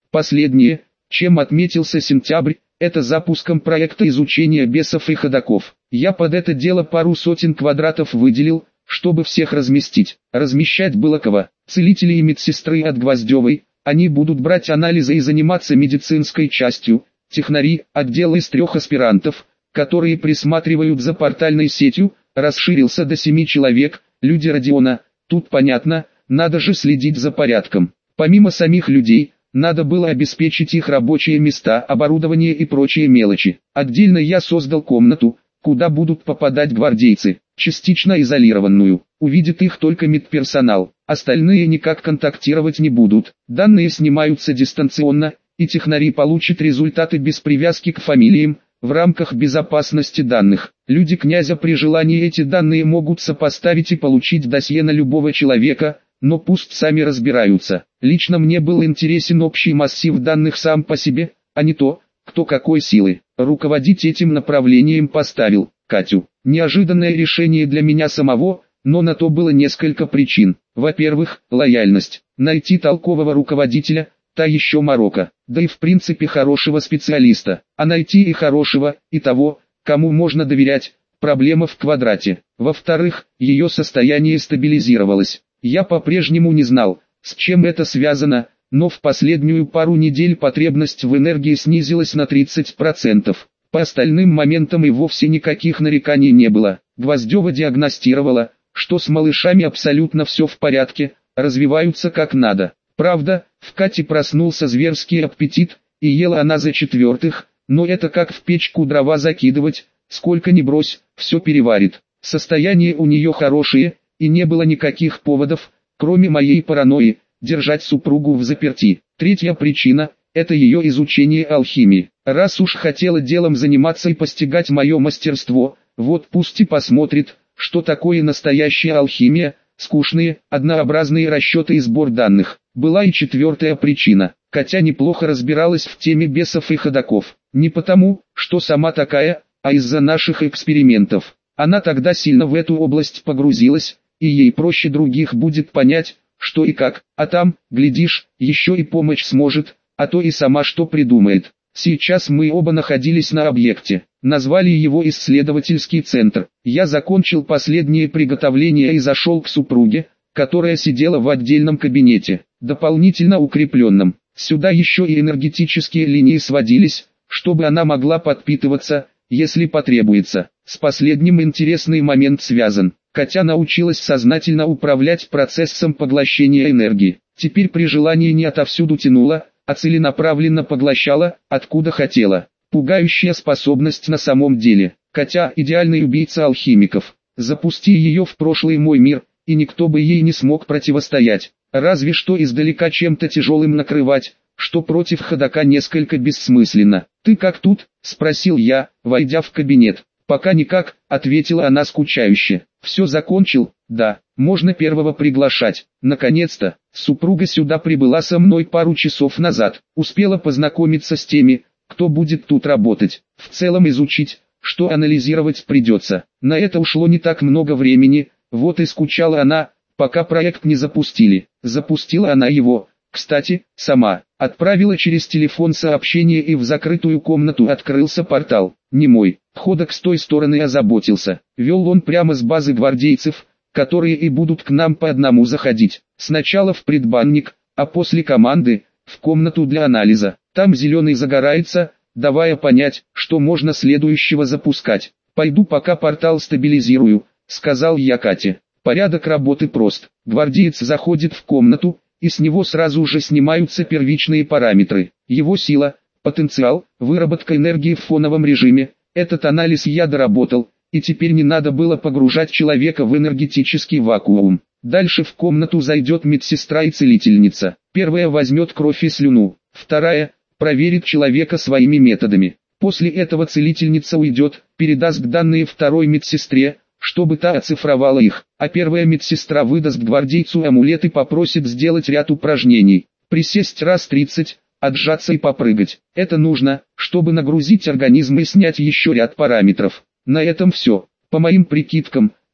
Последнее, чем отметился сентябрь, это запуском проекта изучения бесов и ходоков. Я под это дело пару сотен квадратов выделил, чтобы всех разместить. Размещать было кого. Целители и медсестры от Гвоздевой, они будут брать анализы и заниматься медицинской частью. Технари, отдел из 3 аспирантов, которые присматривают за портальной сетью, расширился до 7 человек. Люди Родиона, тут понятно, надо же следить за порядком. Помимо самих людей, надо было обеспечить их рабочие места, оборудование и прочие мелочи. Отдельно я создал комнату, куда будут попадать гвардейцы, частично изолированную. Увидит их только медперсонал, остальные никак контактировать не будут. Данные снимаются дистанционно, и технари получат результаты без привязки к фамилиям, в рамках безопасности данных. Люди князя при желании эти данные могут сопоставить и получить досье на любого человека, но пусть сами разбираются. Лично мне был интересен общий массив данных сам по себе, а не то, кто какой силы. Руководить этим направлением поставил Катю. Неожиданное решение для меня самого, но на то было несколько причин. Во-первых, лояльность. Найти толкового руководителя – та еще морока. Да и в принципе хорошего специалиста. А найти и хорошего, и того, кому можно доверять – проблема в квадрате. Во-вторых, ее состояние стабилизировалось. Я по-прежнему не знал, с чем это связано, но в последнюю пару недель потребность в энергии снизилась на 30%. По остальным моментам и вовсе никаких нареканий не было. Гвоздева диагностировала, что с малышами абсолютно все в порядке, развиваются как надо. Правда, в Кате проснулся зверский аппетит, и ела она за четвертых, но это как в печку дрова закидывать, сколько ни брось, все переварит. Состояние у нее хорошее, и не было никаких поводов, кроме моей паранойи, держать супругу взаперти. Третья причина – это ее изучение алхимии. Раз уж хотела делом заниматься и постигать мое мастерство, вот пусть и посмотрит, что такое настоящая алхимия, скучные, однообразные расчеты и сбор данных. Была и четвертая причина. Катя неплохо разбиралась в теме бесов и ходоков. Не потому, что сама такая, а из-за наших экспериментов. Она тогда сильно в эту область погрузилась, и ей проще других будет понять, что и как, а там, глядишь, еще и помочь сможет, а то и сама что придумает. Сейчас мы оба находились на объекте, назвали его исследовательский центр. Я закончил последние приготовления и зашел к супруге, которая сидела в отдельном кабинете, дополнительно укрепленном. Сюда еще и энергетические линии сводились, чтобы она могла подпитываться, если потребуется. С последним интересный момент связан. Катя научилась сознательно управлять процессом поглощения энергии. Теперь при желании не отовсюду тянула, а целенаправленно поглощала, откуда хотела. Пугающая способность на самом деле. Катя – идеальный убийца алхимиков. Запусти ее в прошлый мой мир, и никто бы ей не смог противостоять. Разве что издалека чем-то тяжелым накрывать, что против ходока несколько бессмысленно. «Ты как тут?» – спросил я, войдя в кабинет. «Пока никак», — ответила она скучающе. «Все закончил?» «Да, можно первого приглашать». Наконец-то, супруга сюда прибыла со мной пару часов назад. Успела познакомиться с теми, кто будет тут работать. В целом изучить, что анализировать придется. На это ушло не так много времени, вот и скучала она, пока проект не запустили. Запустила она его, кстати, сама. Отправила через телефон сообщение, и в закрытую комнату открылся портал. Не мой. Ходок с той стороны озаботился. Вел он прямо с базы гвардейцев, которые и будут к нам по одному заходить. Сначала в предбанник, а после команды, в комнату для анализа. Там зеленый загорается, давая понять, что можно следующего запускать. «Пойду пока портал стабилизирую», — сказал я Кате. Порядок работы прост. Гвардеец заходит в комнату, и с него сразу же снимаются первичные параметры. Его сила, потенциал, выработка энергии в фоновом режиме. Этот анализ я доработал, и теперь не надо было погружать человека в энергетический вакуум. Дальше в комнату зайдет медсестра и целительница. Первая возьмет кровь и слюну, вторая проверит человека своими методами. После этого целительница уйдет, передаст данные второй медсестре, чтобы та оцифровала их, а первая медсестра выдаст гвардейцу амулет и попросит сделать ряд упражнений. Присесть раз 30, отжаться и попрыгать. Это нужно, чтобы нагрузить организм и снять еще ряд параметров. На этом все. По моим прикидкам,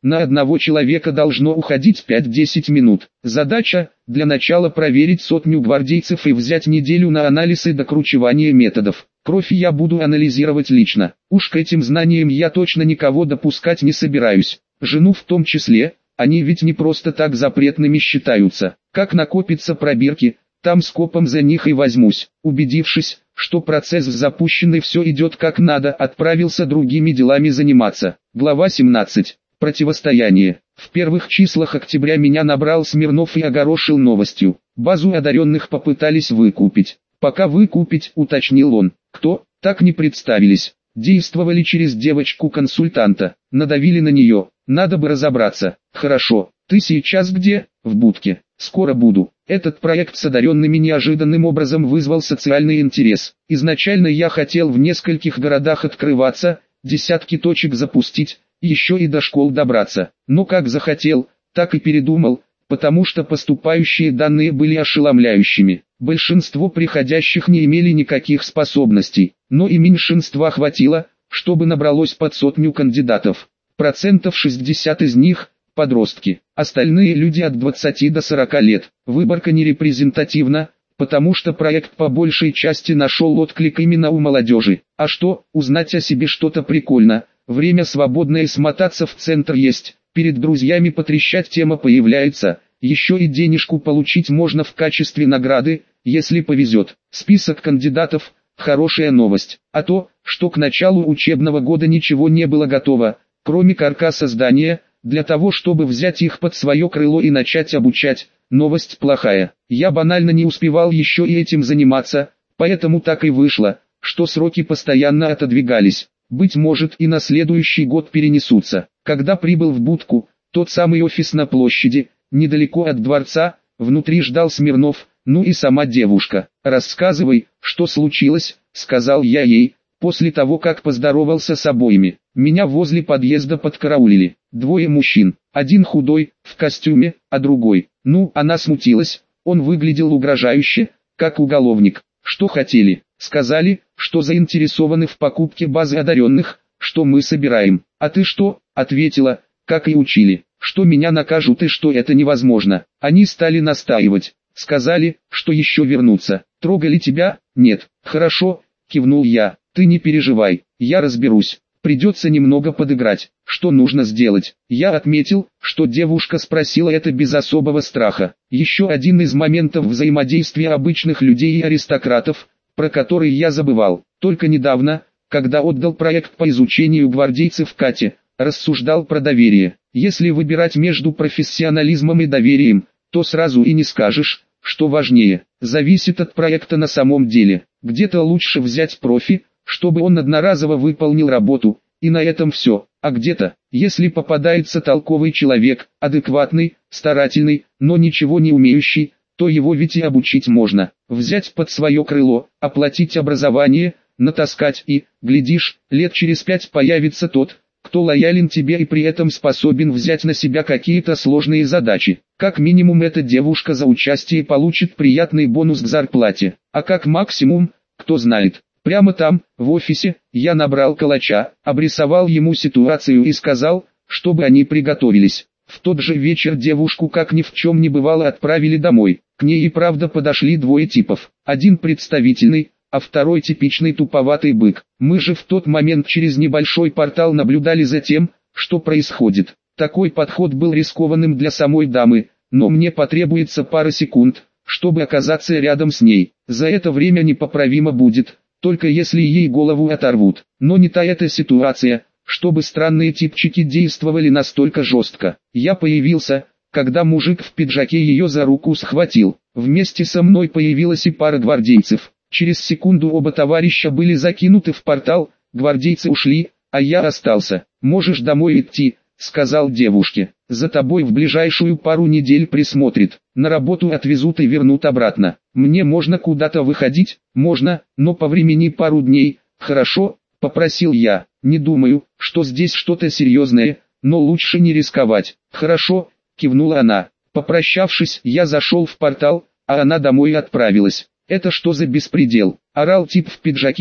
На одного человека должно уходить 5-10 минут. Задача – для начала проверить 100 гвардейцев и взять неделю на анализ и докручивание методов. Кровь я буду анализировать лично. Уж к этим знаниям я точно никого допускать не собираюсь. Жену в том числе, они ведь не просто так запретными считаются. Как накопятся пробирки, там скопом за них и возьмусь. Убедившись, что процесс запущен и все идет как надо, отправился другими делами заниматься. Глава 17. Противостояние. В первых числах октября меня набрал Смирнов и огорошил новостью. Базу одаренных попытались выкупить. Пока выкупить, уточнил он. Кто? Так не представились. Действовали через девочку-консультанта. Надавили на нее. Надо бы разобраться. Хорошо. Ты сейчас где? В будке. Скоро буду. Этот проект с одаренными неожиданным образом вызвал социальный интерес. Изначально я хотел в нескольких городах открываться, десятки точек запустить, еще и до школ добраться. Но как захотел, так и передумал, потому что поступающие данные были ошеломляющими. Большинство приходящих не имели никаких способностей, но и меньшинства хватило, чтобы набралось под 100 кандидатов. 60% из них – подростки, остальные люди от 20 до 40 лет. Выборка не репрезентативна, потому что проект по большей части нашел отклик именно у молодежи. А что, узнать о себе что-то прикольно, время свободное и смотаться в центр есть, перед друзьями потрещать тема появляется, еще и денежку получить можно в качестве награды, если повезет. Список кандидатов – хорошая новость, а то, что к началу учебного года ничего не было готово, кроме каркаса здания, для того чтобы взять их под свое крыло и начать обучать, новость плохая. Я банально не успевал еще и этим заниматься, поэтому так и вышло, что сроки постоянно отодвигались. Быть может и на следующий год перенесутся. Когда прибыл в будку, тот самый офис на площади, недалеко от дворца, внутри ждал Смирнов, ну и сама девушка. «Рассказывай, что случилось», — сказал я ей, после того как поздоровался с обоими. Меня возле подъезда подкараулили. Двое мужчин, один худой, в костюме, а другой. Она смутилась, он выглядел угрожающе, как уголовник. Что хотели? Сказали, что заинтересованы в покупке базы одаренных, что мы собираем. А ты что? Ответила, как и учили, что меня накажут и что это невозможно. Они стали настаивать. Сказали, что еще вернутся. Трогали тебя? Нет. Хорошо, кивнул я. Ты не переживай, я разберусь. Придется немного подыграть. Что нужно сделать? Я отметил, что девушка спросила это без особого страха. Еще один из моментов взаимодействия обычных людей и аристократов, про который я забывал. Только недавно, когда отдал проект по изучению гвардейцев Кате, рассуждал про доверие. Если выбирать между профессионализмом и доверием, то сразу и не скажешь, что важнее. Зависит от проекта на самом деле. Где-то лучше взять профи, чтобы он одноразово выполнил работу, и на этом все. А где-то, если попадается толковый человек, адекватный, старательный, но ничего не умеющий, то его ведь и обучить можно. Взять под свое крыло, оплатить образование, натаскать и, глядишь, лет через 5 появится тот, кто лоялен тебе и при этом способен взять на себя какие-то сложные задачи. Как минимум эта девушка за участие получит приятный бонус к зарплате, а как максимум, кто знает. Прямо там, в офисе, я набрал калача, обрисовал ему ситуацию и сказал, чтобы они приготовились. В тот же вечер девушку как ни в чем не бывало отправили домой. К ней и правда подошли двое типов. Один представительный, а второй типичный туповатый бык. Мы же в тот момент через небольшой портал наблюдали за тем, что происходит. Такой подход был рискованным для самой дамы, но мне потребуется пара секунд, чтобы оказаться рядом с ней. За это время непоправимо будет, только если ей голову оторвут. Но не та эта ситуация, чтобы странные типчики действовали настолько жестко. Я появился, когда мужик в пиджаке ее за руку схватил. Вместе со мной появилась и пара гвардейцев. Через секунду оба товарища были закинуты в портал, гвардейцы ушли, а я остался. «Можешь домой идти», — сказал девушке. «За тобой в ближайшую пару недель присмотрит. На работу отвезут и вернут обратно. Мне можно куда-то выходить?» «Можно, но повремени пару дней, хорошо?» — попросил я. «Не думаю, что здесь что-то серьезное, но лучше не рисковать». «Хорошо», — кивнула она. Попрощавшись, я зашел в портал, а она домой отправилась. «Это что за беспредел?» — орал тип в пиджаке,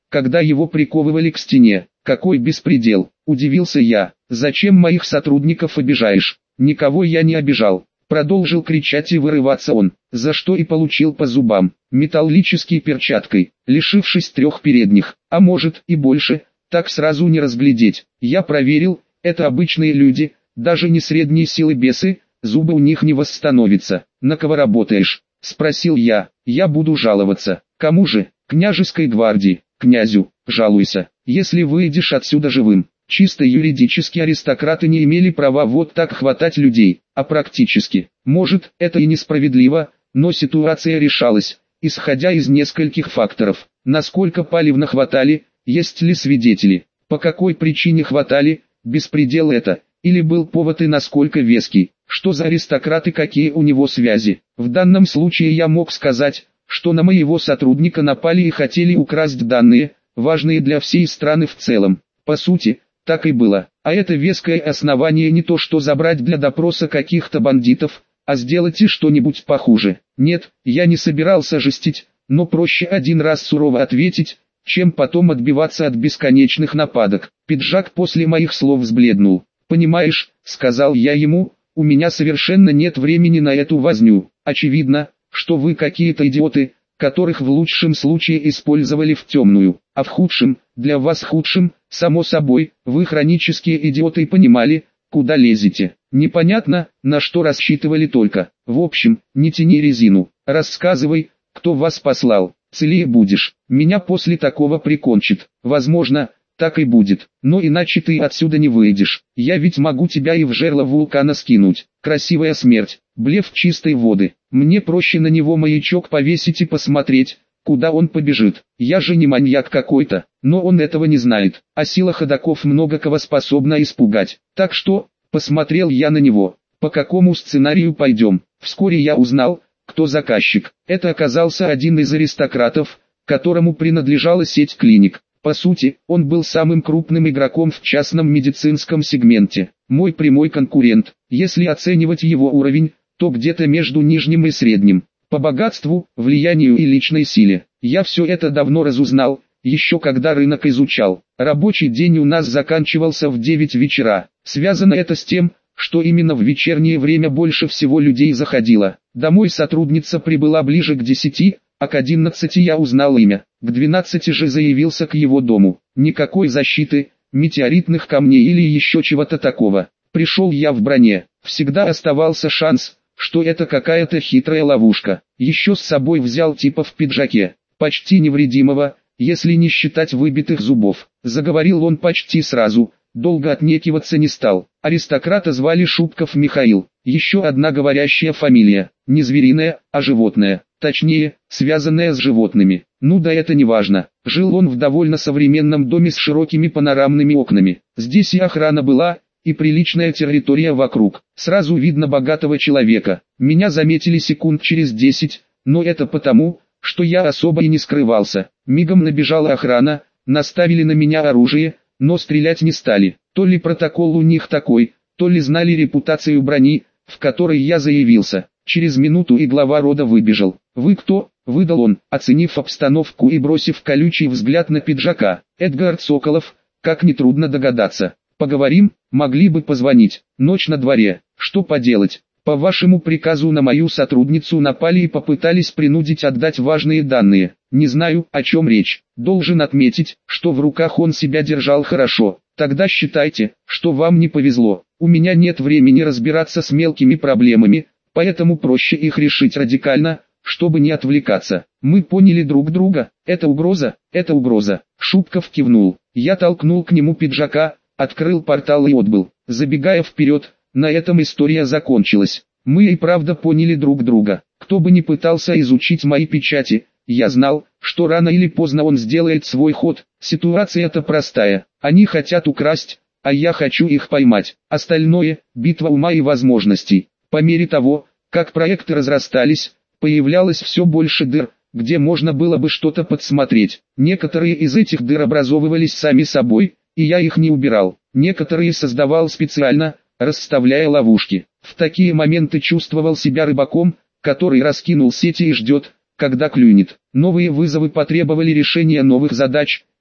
когда его приковывали к стене. Какой беспредел, удивился я. Зачем моих сотрудников обижаешь? Никого я не обижал. Продолжил кричать и вырываться он, за что и получил по зубам, металлической перчаткой, лишившись 3 передних, а может и больше, так сразу не разглядеть. Я проверил, это обычные люди, даже не средней силы бесы, зубы у них не восстановятся. На кого работаешь? Спросил я. Я буду жаловаться. Кому же? Княжеской гвардии. Князю, жалуйся, если выйдешь отсюда живым. Чисто юридически аристократы не имели права вот так хватать людей, а практически, может, это и несправедливо, но ситуация решалась, исходя из нескольких факторов. Насколько палевно хватали, есть ли свидетели, по какой причине хватали, беспредел это, или был повод и насколько веский, что за аристократы, какие у него связи. В данном случае я мог сказать, что на моего сотрудника напали и хотели украсть данные, важные для всей страны в целом. По сути, так и было. А это веское основание не то что забрать для допроса каких-то бандитов, а сделать и что-нибудь похуже. Нет, я не собирался жестить, но проще один раз сурово ответить, чем потом отбиваться от бесконечных нападок. Пиджак после моих слов взбледнул. «Понимаешь», — сказал я ему, — «у меня совершенно нет времени на эту возню. Очевидно, что вы какие-то идиоты, которых в лучшем случае использовали в темную, а в худшем, для вас худшем, само собой, вы хронические идиоты и понимали, куда лезете. Непонятно, на что рассчитывали только. В общем, не тяни резину, рассказывай, кто вас послал, целее будешь. Меня после такого прикончит, возможно, так и будет, но иначе ты отсюда не выйдешь. Я ведь могу тебя и в жерло вулкана скинуть. Красивая смерть, блеф чистой воды. Мне проще на него маячок повесить и посмотреть, куда он побежит. Я же не маньяк какой-то, но он этого не знает, а сила ходоков много кого способна испугать. Так что, посмотрел я на него, по какому сценарию пойдем. Вскоре я узнал, кто заказчик. Это оказался один из аристократов, которому принадлежала сеть клиник. По сути, он был самым крупным игроком в частном медицинском сегменте. Мой прямой конкурент, если оценивать его уровень, то где-то между нижним и средним. По богатству, влиянию и личной силе. Я все это давно разузнал, еще когда рынок изучал. Рабочий день у нас заканчивался в 9 вечера. Связано это с тем, что именно в вечернее время больше всего людей заходило. Домой сотрудница прибыла ближе к 10, а к 11 я узнал имя. К 12 же заявился к его дому. Никакой защиты, метеоритных камней или еще чего-то такого. Пришел я в броне. Всегда оставался шанс, что это какая-то хитрая ловушка. Еще с собой взял типа в пиджаке, почти невредимого, если не считать выбитых зубов. Заговорил он почти сразу, долго отнекиваться не стал. Аристократа звали Шубков Михаил. Еще одна говорящая фамилия, не звериная, а животная. Точнее, связанная с животными. Ну да, это не важно. Жил он в довольно современном доме с широкими панорамными окнами. Здесь и охрана была, и приличная территория вокруг. Сразу видно богатого человека. Меня заметили секунд через 10, но это потому, что я особо и не скрывался. Мигом набежала охрана, наставили на меня оружие, но стрелять не стали. То ли протокол у них такой, то ли знали репутацию брони, в которой я заявился. Через минуту и глава рода выбежал. «Вы кто?» — выдал он, оценив обстановку и бросив колючий взгляд на пиджака. «Эдгард Соколов, как нетрудно догадаться. Поговорим, могли бы позвонить. Ночь на дворе. Что поделать? По вашему приказу на мою сотрудницу напали и попытались принудить отдать важные данные. Не знаю, о чем речь. Должен отметить, что в руках он себя держал хорошо. Тогда считайте, что вам не повезло. У меня нет времени разбираться с мелкими проблемами, поэтому проще их решить радикально, чтобы не отвлекаться. Мы поняли друг друга. Это угроза, это угроза». Шубков кивнул. Я толкнул к нему пиджака, открыл портал и отбыл. Забегая вперед, на этом история закончилась. Мы и правда поняли друг друга. Кто бы ни пытался изучить мои печати, я знал, что рано или поздно он сделает свой ход. Ситуация-то простая. Они хотят украсть, а я хочу их поймать. Остальное – битва ума и возможностей. По мере того, как проекты разрастались, появлялось все больше дыр, где можно было бы что-то подсмотреть. Некоторые из этих дыр образовывались сами собой, и я их не убирал. Некоторые создавал специально, расставляя ловушки. В такие моменты чувствовал себя рыбаком, который раскинул сети и ждет, когда клюнет. Новые вызовы потребовали решения новых задач,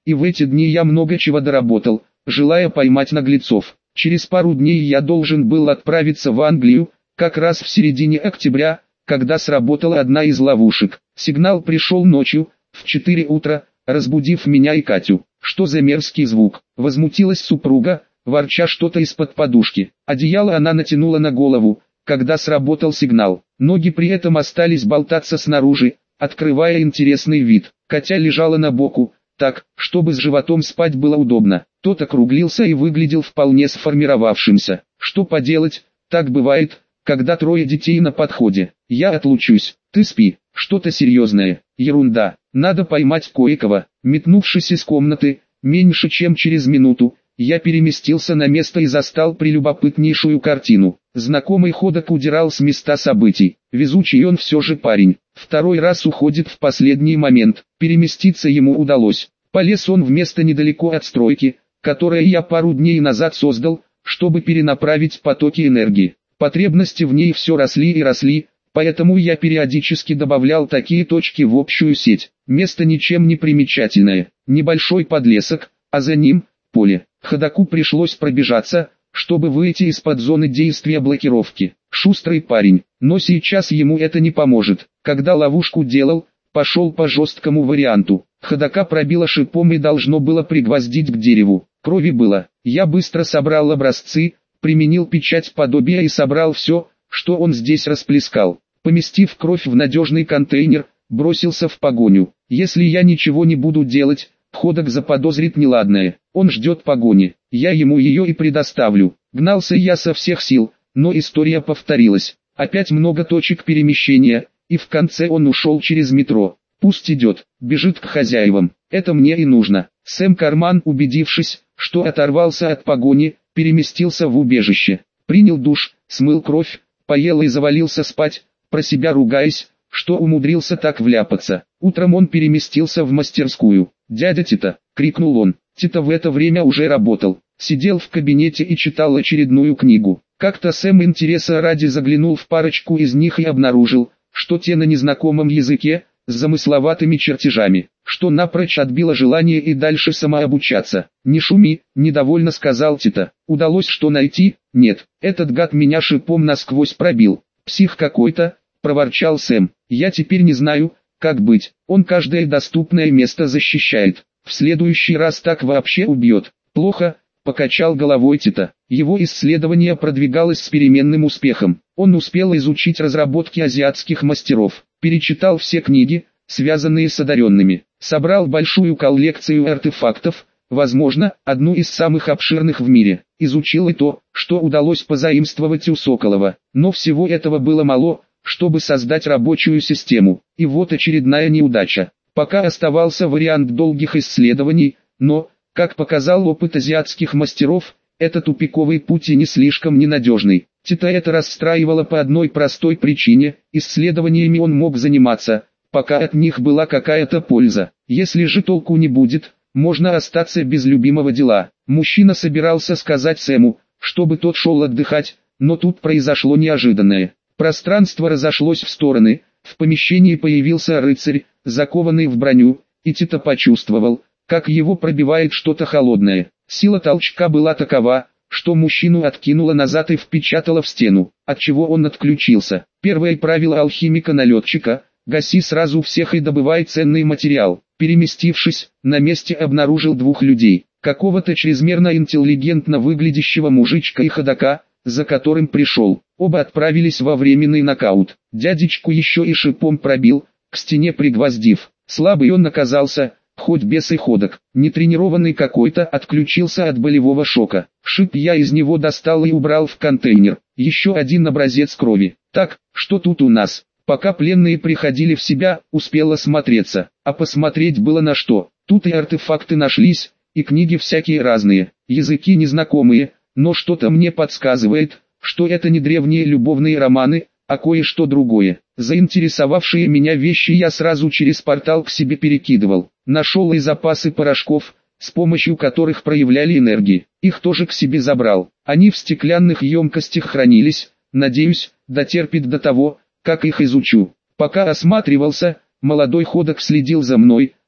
и в эти дни я много чего доработал, желая поймать наглецов. Через пару дней я должен был отправиться в Англию, как раз в середине октября, когда сработала одна из ловушек. Сигнал пришел ночью, в 4 утра, разбудив меня и Катю. «Что за мерзкий звук?» – возмутилась супруга, ворча что-то из-под подушки. Одеяло она натянула на голову, когда сработал сигнал. Ноги при этом остались болтаться снаружи, открывая интересный вид. Катя лежала на боку, так, чтобы с животом спать было удобно. Тот округлился и выглядел вполне сформировавшимся. Что поделать, так бывает, когда 3 детей на подходе. Я отлучусь, ты спи. Что-то серьезное. Ерунда. Надо поймать кое-кого. Метнувшись из комнаты, меньше чем через минуту, я переместился на место и застал прелюбопытнейшую картину. Знакомый ходок удирал с места событий. Везучий он все же парень. Второй раз уходит в последний момент. Переместиться ему удалось. Полез он в место недалеко от стройки, которое я пару дней назад создал, чтобы перенаправить потоки энергии. Потребности в ней все росли и росли, поэтому я периодически добавлял такие точки в общую сеть. Место ничем не примечательное. Небольшой подлесок, а за ним – поле. Ходоку пришлось пробежаться, чтобы выйти из-под зоны действия блокировки. Шустрый парень, но сейчас ему это не поможет. Когда ловушку делал, пошел по жесткому варианту. Ходока пробило шипом и должно было пригвоздить к дереву. Крови было. Я быстро собрал образцы, применил печать подобия и собрал все, что он здесь расплескал. Поместив кровь в надежный контейнер, бросился в погоню. Если я ничего не буду делать, ходок заподозрит неладное. Он ждет погони. Я ему ее и предоставлю. Гнался я со всех сил, но история повторилась. Опять много точек перемещения, и в конце он ушел через метро. Пусть идет, бежит к хозяевам. Это мне и нужно. Сэм Карман, убедившись, что оторвался от погони, переместился в убежище. Принял душ, смыл кровь, поел и завалился спать, про себя ругаясь, что умудрился так вляпаться. Утром он переместился в мастерскую. «Дядя Тита!» — крикнул он. Тита в это время уже работал. Сидел в кабинете и читал очередную книгу. Как-то Сэм интереса ради заглянул в парочку из них и обнаружил, что те на незнакомом языке, с замысловатыми чертежами, что напрочь отбило желание и дальше самообучаться. «Не шуми», — недовольно сказал Тита. «Удалось что найти?» «Нет, этот гад меня шипом насквозь пробил». «Псих какой-то», — проворчал Сэм. «Я теперь не знаю, как быть. Он каждое доступное место защищает. В следующий раз так вообще убьет». «Плохо», — покачал головой Тита. Его исследование продвигалось с переменным успехом. Он успел изучить разработки азиатских мастеров, перечитал все книги, связанные с одаренными, собрал большую коллекцию артефактов, возможно, одну из самых обширных в мире, изучил и то, что удалось позаимствовать у Соколова. Но всего этого было мало, чтобы создать рабочую систему. И вот очередная неудача. Пока оставался вариант долгих исследований, но, как показал опыт азиатских мастеров, это тупиковый путь и не слишком ненадежный. Тита это расстраивало по одной простой причине: исследованиями он мог заниматься, пока от них была какая-то польза. Если же толку не будет, можно остаться без любимого дела. Мужчина собирался сказать Сэму, чтобы тот шел отдыхать, но тут произошло неожиданное. Пространство разошлось в стороны, в помещении появился рыцарь, закованный в броню, и Тита почувствовал, как его пробивает что-то холодное. Сила толчка была такова, что мужчину откинуло назад и впечатало в стену, отчего он отключился. Первое правило алхимика-налетчика – гаси сразу всех и добывай ценный материал. Переместившись, на месте обнаружил двух людей. Какого-то чрезмерно интеллигентно выглядящего мужичка и ходока, за которым пришел. Оба отправились во временный нокаут. Дядечку еще и шипом пробил, к стене пригвоздив. Слабый он оказался, хоть бес и ходок. Нетренированный какой-то отключился от болевого шока. Шип я из него достал и убрал в контейнер. Еще один образец крови. Так, что тут у нас? Пока пленные приходили в себя, успел осмотреться. А посмотреть было на что. Тут и артефакты нашлись, и книги всякие разные. Языки незнакомые, но что-то мне подсказывает, что это не древние любовные романы, а кое-что другое. Заинтересовавшие меня вещи я сразу через портал к себе перекидывал. Нашел и запасы порошков, с помощью которых проявляли энергии. Их тоже к себе забрал. Они в стеклянных емкостях хранились, надеюсь, дотерпит до того, как их изучу. Пока осматривался, молодой ходок следил за мной,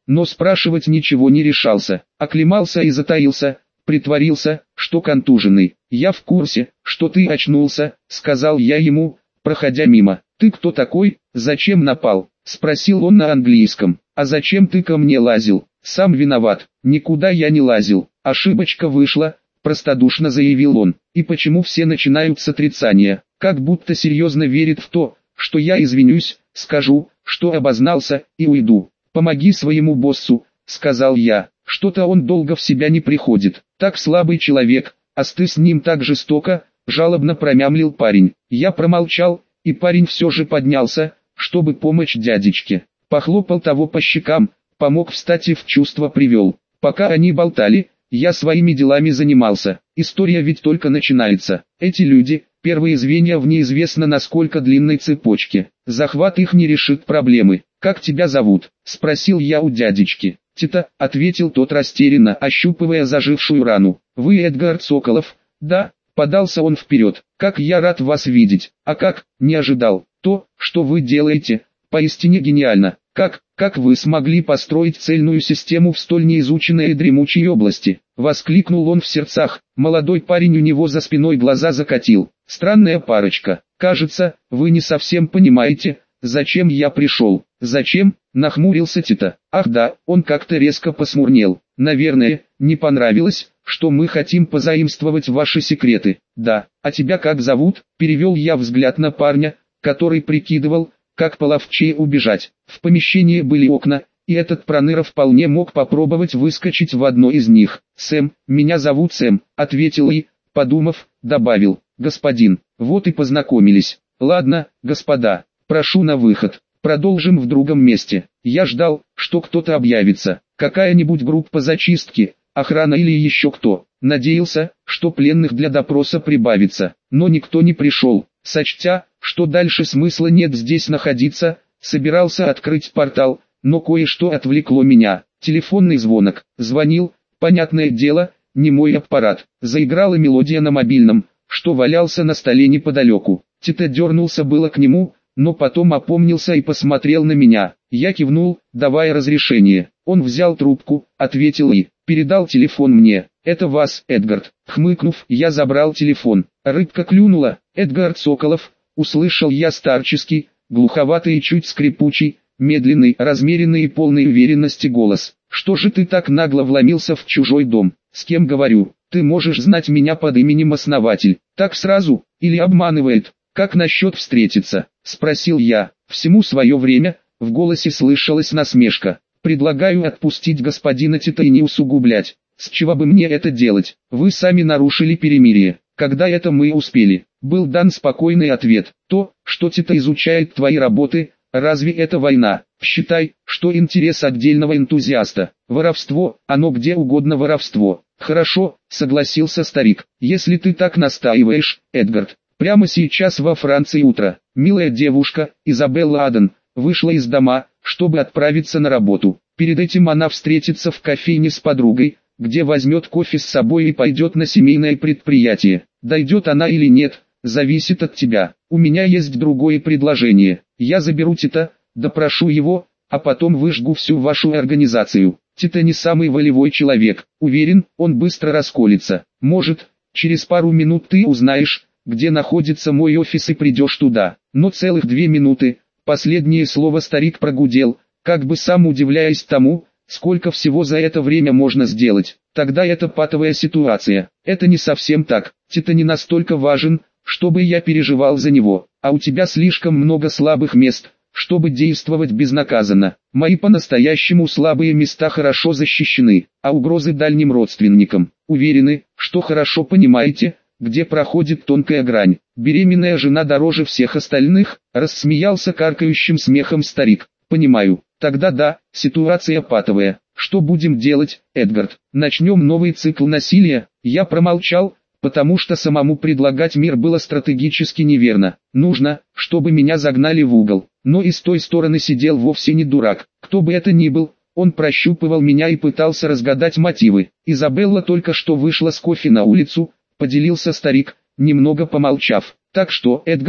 но спрашивать ничего не решался. Оклемался и затаился, притворился, что контуженный. «Я в курсе, что ты очнулся», — сказал я ему, проходя мимо. «Ты кто такой? Зачем напал?» — спросил он на английском. «А зачем ты ко мне лазил?» «Сам виноват. Никуда я не лазил. Ошибочка вышла», — простодушно заявил он. «И почему все начинают с отрицания? Как будто серьезно верит в то, что я извинюсь, скажу, что обознался, и уйду. Помоги своему боссу», — сказал я. «Что-то он долго в себя не приходит. Так слабый человек, а ты с ним так жестоко», — жалобно промямлил парень. Я промолчал, и парень все же поднялся, чтобы помочь дядечке. Похлопал того по щекам, помог встать и в чувство привел. Пока они болтали, я своими делами занимался. История ведь только начинается. Эти люди — первые звенья в неизвестно насколько длинной цепочке. Захват их не решит проблемы. «Как тебя зовут?» — спросил я у дядечки. «Тита», — ответил тот растерянно, ощупывая зажившую рану. «Вы Эдгард Соколов?» «Да», — подался он вперед. «Как я рад вас видеть. А как, не ожидал. То, что вы делаете, поистине гениально. Как вы смогли построить цельную систему в столь неизученной и дремучей области?» — воскликнул он в сердцах. Молодой парень у него за спиной глаза закатил. «Странная парочка. Кажется, вы не совсем понимаете, зачем я пришел». «Зачем?» — нахмурился Тита. «Ах да», он как-то резко посмурнел. «Наверное, не понравилось, что мы хотим позаимствовать ваши секреты». «Да, а тебя как зовут?» — перевел я взгляд на парня, который прикидывал, как половчее убежать. В помещении были окна, и этот проныра вполне мог попробовать выскочить в одно из них. «Сэм, меня зовут Сэм», — ответил и, подумав, добавил. «Господин, вот и познакомились. Ладно, господа, прошу на выход. Продолжим в другом месте». Я ждал, что кто-то объявится, какая-нибудь группа зачистки, охрана или еще кто. Надеялся, что пленных для допроса прибавится, но никто не пришел. Сочтя, что дальше смысла нет здесь находиться, собирался открыть портал, но кое-что отвлекло меня. Телефонный звонок. Звонил, понятное дело, не мой аппарат. Заиграла мелодия на мобильном, что валялся на столе неподалеку. Тита дернулся было к нему, но потом опомнился и посмотрел на меня. Я кивнул, давая разрешение. Он взял трубку, ответил и передал телефон мне. «Это вас, Эдгард». Хмыкнув, я забрал телефон. Рыбка клюнула. «Эдгард Соколов», услышал я старческий, глуховатый и чуть скрипучий, медленный, размеренный и полный уверенности голос. «Что же ты так нагло вломился в чужой дом? С кем говорю? Ты можешь знать меня под именем Основатель. Так сразу, или обманывает? Как насчет встретиться?» — спросил я. «Всему свое время», — в голосе слышалась насмешка. «Предлагаю отпустить господина Тита и не усугублять. С чего бы мне это делать? Вы сами нарушили перемирие. Когда это мы успели?» Был дан спокойный ответ. «То, что Тита изучает твои работы, разве это война? Считай, что интерес отдельного энтузиаста. Воровство, оно где угодно воровство». «Хорошо», — согласился старик. «Если ты так настаиваешь, Эдгард. Прямо сейчас во Франции утро. Милая девушка, Изабелла Аден, вышла из дома, чтобы отправиться на работу. Перед этим она встретится в кофейне с подругой, где возьмет кофе с собой и пойдет на семейное предприятие. Дойдет она или нет, зависит от тебя. У меня есть другое предложение. Я заберу Тита, допрошу его, а потом выжгу всю вашу организацию. Тита не самый волевой человек. Уверен, он быстро расколется. Может, через пару минут ты узнаешь, где находится мой офис и придешь туда». Но целых 2 минуты, последнее слово старик прогудел, как бы сам удивляясь тому, сколько всего за это время можно сделать. Тогда это патовая ситуация. Это не совсем так. Тита не настолько важен, чтобы я переживал за него, а у тебя слишком много слабых мест, чтобы действовать безнаказанно. Мои по-настоящему слабые места хорошо защищены, а угрозы дальним родственникам. Уверены, что хорошо понимаете, где проходит тонкая грань. Беременная жена дороже всех остальных, рассмеялся каркающим смехом старик. «Понимаю. Тогда да, ситуация патовая. Что будем делать, Эдгард? Начнем новый цикл насилия?» Я промолчал, потому что самому предлагать мир было стратегически неверно. Нужно, чтобы меня загнали в угол. Но и с той стороны сидел вовсе не дурак. Кто бы это ни был, он прощупывал меня и пытался разгадать мотивы. «Изабелла только что вышла с кофе на улицу», — поделился старик, немного помолчав. «Так что, Эдгард,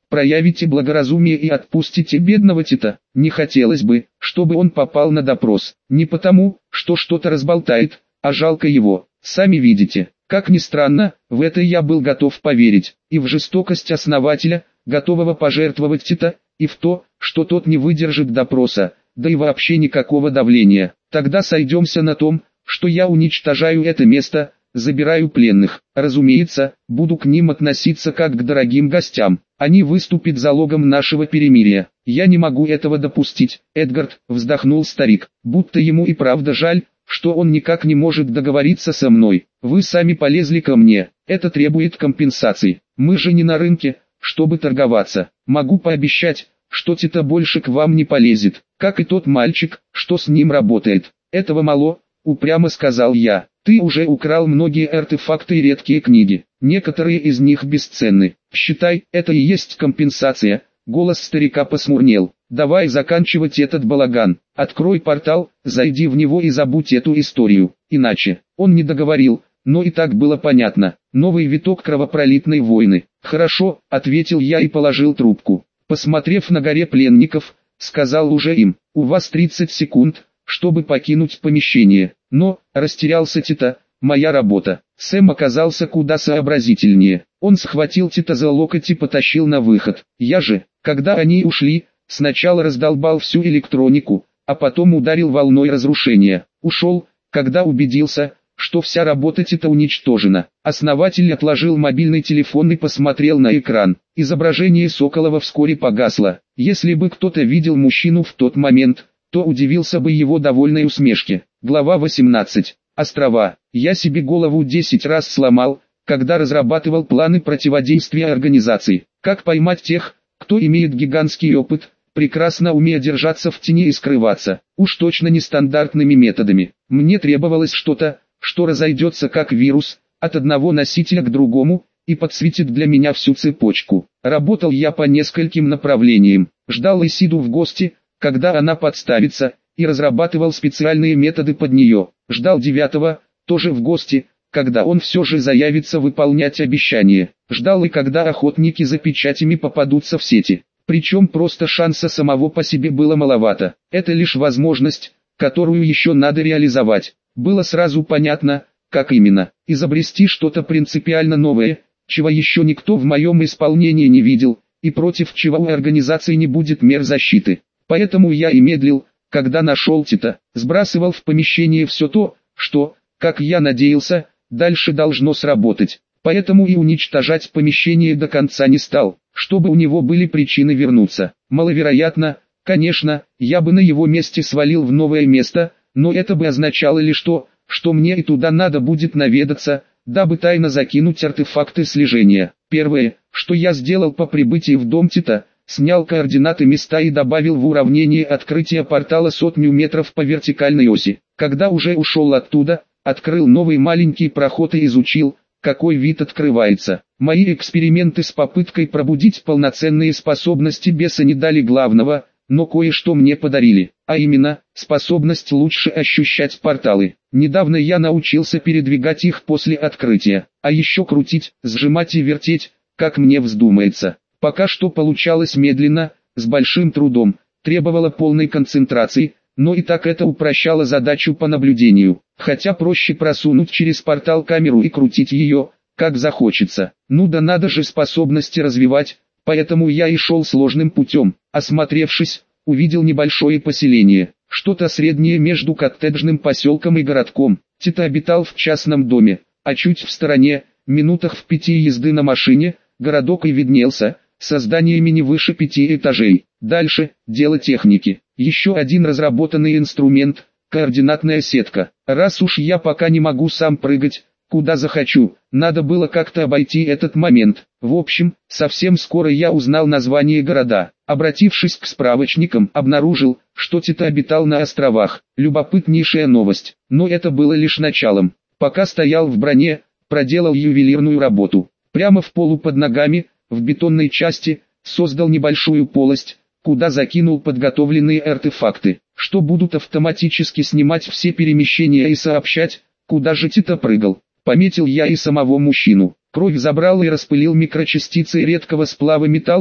проявите благоразумие и отпустите бедного Тита. Не хотелось бы, чтобы он попал на допрос. Не потому, что что-то разболтает, а жалко его. Сами видите. Как ни странно, в это я был готов поверить. И в жестокость основателя, готового пожертвовать Тита, и в то, что тот не выдержит допроса, да и вообще никакого давления. Тогда сойдемся на том, что я уничтожаю это место, забираю пленных. Разумеется, буду к ним относиться как к дорогим гостям. Они выступят залогом нашего перемирия. Я не могу этого допустить. Эдгард, вздохнул старик, будто ему и правда жаль, что он никак не может договориться со мной. Вы сами полезли ко мне. Это требует компенсации. Мы же не на рынке, чтобы торговаться. Могу пообещать, что Тита больше к вам не полезет, как и тот мальчик, что с ним работает. Этого мало, упрямо сказал я. Ты уже украл многие артефакты и редкие книги. Некоторые из них бесценны. Считай, это и есть компенсация. Голос старика посмурнел. Давай заканчивать этот балаган. Открой портал, зайди в него и забудь эту историю. Иначе, он не договорил, но и так было понятно. Новый виток кровопролитной войны. Хорошо, ответил я и положил трубку. Посмотрев на горе пленников, сказал уже им, у вас 30 секунд, чтобы покинуть помещение. Но, растерялся Тита, моя работа. Сэм оказался куда сообразительнее. Он схватил Тита за локоть и потащил на выход. Я же, когда они ушли, сначала раздолбал всю электронику, а потом ударил волной разрушения. Ушел, когда убедился, что вся работа Тита уничтожена. Основатель отложил мобильный телефон и посмотрел на экран. Изображение Соколова вскоре погасло. Если бы кто-то видел мужчину в тот момент, то удивился бы его довольной усмешке. Глава 18. Острова. Я себе голову 10 раз сломал, когда разрабатывал планы противодействия организации. Как поймать тех, кто имеет гигантский опыт, прекрасно умея держаться в тени и скрываться. Уж точно нестандартными методами. Мне требовалось что-то, что разойдется как вирус, от одного носителя к другому, и подсветит для меня всю цепочку. Работал я по нескольким направлениям. Ждал Исиду в гости, когда она подставится, и разрабатывал специальные методы под нее. Ждал 9-го, тоже в гости, когда он все же заявится выполнять обещание. Ждал и когда охотники за печатями попадутся в сети. Причем просто шанса самого по себе было маловато. Это лишь возможность, которую еще надо реализовать. Было сразу понятно, как именно. Изобрести что-то принципиально новое, чего еще никто в моем исполнении не видел, и против чего у организации не будет мер защиты. Поэтому я и медлил, когда нашел Тита, сбрасывал в помещение все то, что, как я надеялся, дальше должно сработать. Поэтому и уничтожать помещение до конца не стал, чтобы у него были причины вернуться. Маловероятно, конечно, я бы на его месте свалил в новое место, но это бы означало лишь то, что мне и туда надо будет наведаться, дабы тайно закинуть артефакты слежения. Первое, что я сделал по прибытии в дом Тита, снял координаты места и добавил в уравнение открытия портала 100 метров по вертикальной оси. Когда уже ушел оттуда, открыл новый маленький проход и изучил, какой вид открывается. Мои эксперименты с попыткой пробудить полноценные способности беса не дали главного, но кое-что мне подарили, а именно, способность лучше ощущать порталы. Недавно я научился передвигать их после открытия, а еще крутить, сжимать и вертеть, как мне вздумается. Пока что получалось медленно, с большим трудом, требовало полной концентрации, но и так это упрощало задачу по наблюдению. Хотя проще просунуть через портал камеру и крутить ее, как захочется. Ну да надо же способности развивать, поэтому я и шел сложным путем. Осмотревшись, увидел небольшое поселение, что-то среднее между коттеджным поселком и городком. Тита обитал в частном доме, а чуть в стороне, минутах в 5 езды на машине, городок и виднелся, со зданиями не выше 5 этажей. Дальше, дело техники. Еще один разработанный инструмент, координатная сетка. Раз уж я пока не могу сам прыгать, куда захочу, надо было как-то обойти этот момент. В общем, совсем скоро я узнал название города. Обратившись к справочникам, обнаружил, что Тита обитал на островах. Любопытнейшая новость. Но это было лишь началом. Пока стоял в броне, проделал ювелирную работу. Прямо в полу под ногами, в бетонной части, создал небольшую полость, куда закинул подготовленные артефакты, что будут автоматически снимать все перемещения и сообщать, куда же Тита прыгал. Пометил я и самого мужчину. Кровь забрал и распылил микрочастицы редкого сплава металла,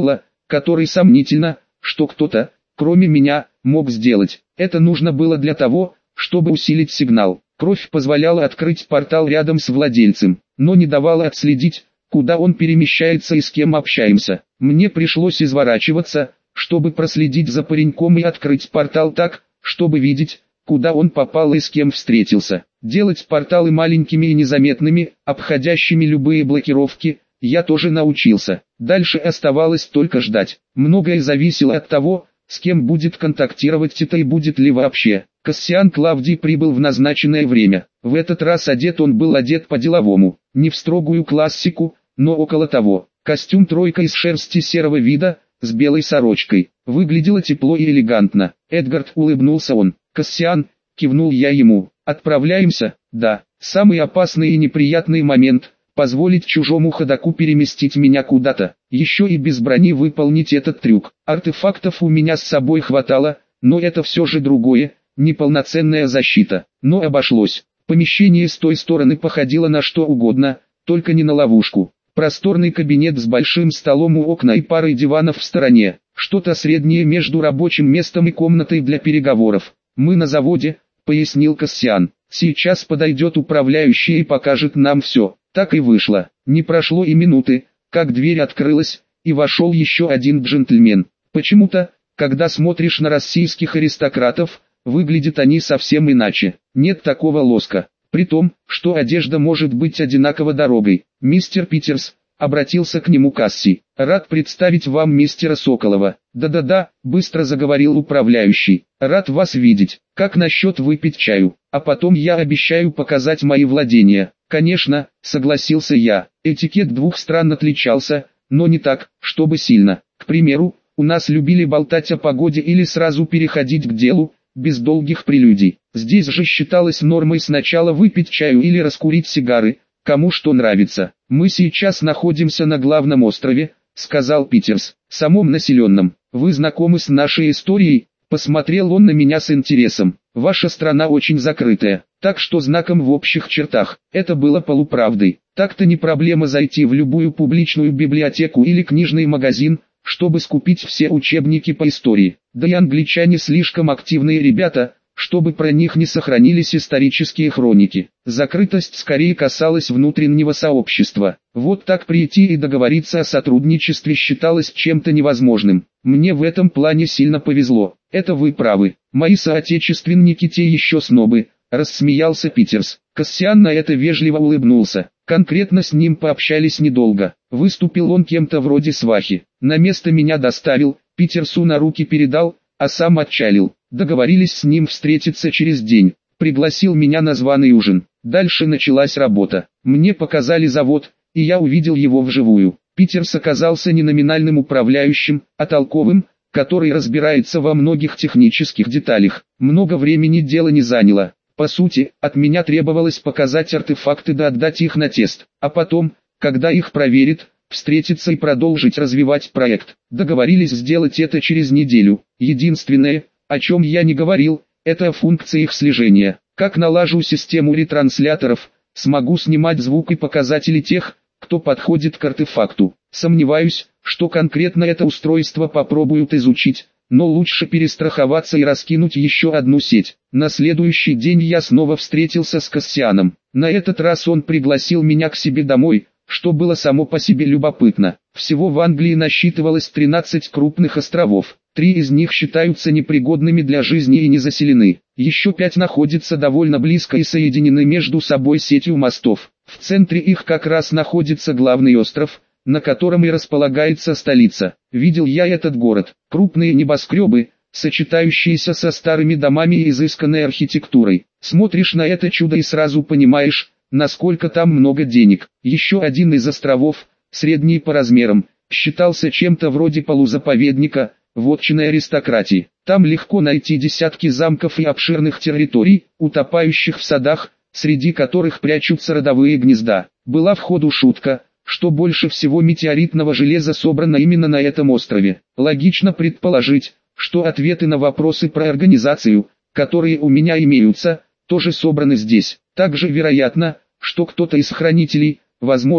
который сомнительно, что кто-то, кроме меня, мог сделать. Это нужно было для того, чтобы усилить сигнал. Кровь позволяла открыть портал рядом с владельцем, но не давала отследить, куда он перемещается и с кем общаемся. Мне пришлось изворачиваться, чтобы проследить за пареньком и открыть портал так, чтобы видеть, куда он попал и с кем встретился. Делать порталы маленькими и незаметными, обходящими любые блокировки, я тоже научился. Дальше оставалось только ждать. Многое зависело от того, с кем будет контактировать Тита и будет ли вообще. Кассиан Клавдий прибыл в назначенное время. В этот раз он был одет по-деловому, не в строгую классику, но около того. Костюм тройка из шерсти серого вида, с белой сорочкой. Выглядело тепло и элегантно. Эдгард, улыбнулся он. Кассиан, кивнул я ему. Отправляемся? Да. Самый опасный и неприятный момент – позволить чужому ходоку переместить меня куда-то. Еще и без брони выполнить этот трюк. Артефактов у меня с собой хватало, но это все же другое, неполноценная защита. Но обошлось. Помещение с той стороны походило на что угодно, только не на ловушку. Просторный кабинет с большим столом у окна и парой диванов в стороне. Что-то среднее между рабочим местом и комнатой для переговоров. «Мы на заводе», — пояснил Кассиан. «Сейчас подойдет управляющий и покажет нам все». Так и вышло. Не прошло и минуты, как дверь открылась, и вошел еще один джентльмен. Почему-то, когда смотришь на российских аристократов, выглядят они совсем иначе. Нет такого лоска. При том, что одежда может быть одинаково дорогой. «Мистер Питерс», — обратился к нему Касси, — «рад представить вам мистера Соколова». «Да-да-да», — быстро заговорил управляющий, — «рад вас видеть. Как насчет выпить чаю? А потом я обещаю показать мои владения». «Конечно», — согласился я. Этикет двух стран отличался, но не так, чтобы сильно. К примеру, у нас любили болтать о погоде или сразу переходить к делу, без долгих прелюдий. Здесь же считалось нормой сначала выпить чаю или раскурить сигары, кому что нравится. «Мы сейчас находимся на главном острове», — сказал Питерс, — «самом населенном. Вы знакомы с нашей историей?» Посмотрел он на меня с интересом. «Ваша страна очень закрытая, так что знаком в общих чертах». Это было полуправдой. Так-то не проблема зайти в любую публичную библиотеку или книжный магазин, чтобы скупить все учебники по истории. Да и англичане слишком активные ребята, чтобы про них не сохранились исторические хроники. Закрытость скорее касалась внутреннего сообщества. Вот так прийти и договориться о сотрудничестве считалось чем-то невозможным. Мне в этом плане сильно повезло. Это вы правы. Мои соотечественники те еще снобы, рассмеялся Питерс. Кассиан на это вежливо улыбнулся. Конкретно с ним пообщались недолго. Выступил он кем-то вроде свахи. На место меня доставил, Питерсу на руки передал, а сам отчалил. Договорились с ним встретиться через день. Пригласил меня на званый ужин. Дальше началась работа. Мне показали завод, и я увидел его вживую. Питерс оказался не номинальным управляющим, а толковым, который разбирается во многих технических деталях. Много времени дело не заняло. По сути, от меня требовалось показать артефакты да отдать их на тест. А потом, когда их проверит, встретиться и продолжить развивать проект. Договорились сделать это через неделю. Единственное, о чем я не говорил, это о функциях слежения. Как налажу систему ретрансляторов, смогу снимать звук и показатели тех, кто подходит к артефакту. Сомневаюсь, что конкретно это устройство попробуют изучить, но лучше перестраховаться и раскинуть еще одну сеть. На следующий день я снова встретился с Кассианом. На этот раз он пригласил меня к себе домой, что было само по себе любопытно. Всего в Англии насчитывалось 13 крупных островов. 3 из них считаются непригодными для жизни и не заселены. Еще 5 находятся довольно близко и соединены между собой сетью мостов. В центре их как раз находится главный остров, на котором и располагается столица. Видел я этот город. Крупные небоскребы, сочетающиеся со старыми домами и изысканной архитектурой. Смотришь на это чудо и сразу понимаешь, насколько там много денег. Еще один из островов, средний по размерам, считался чем-то вроде полузаповедника, вотчиной аристократии. Там легко найти десятки замков и обширных территорий, утопающих в садах, среди которых прячутся родовые гнезда. Была в ходу шутка, что больше всего метеоритного железа собрано именно на этом острове. Логично предположить, что ответы на вопросы про организацию, которые у меня имеются, тоже собраны здесь. Также вероятно, что кто-то из хранителей, возможно,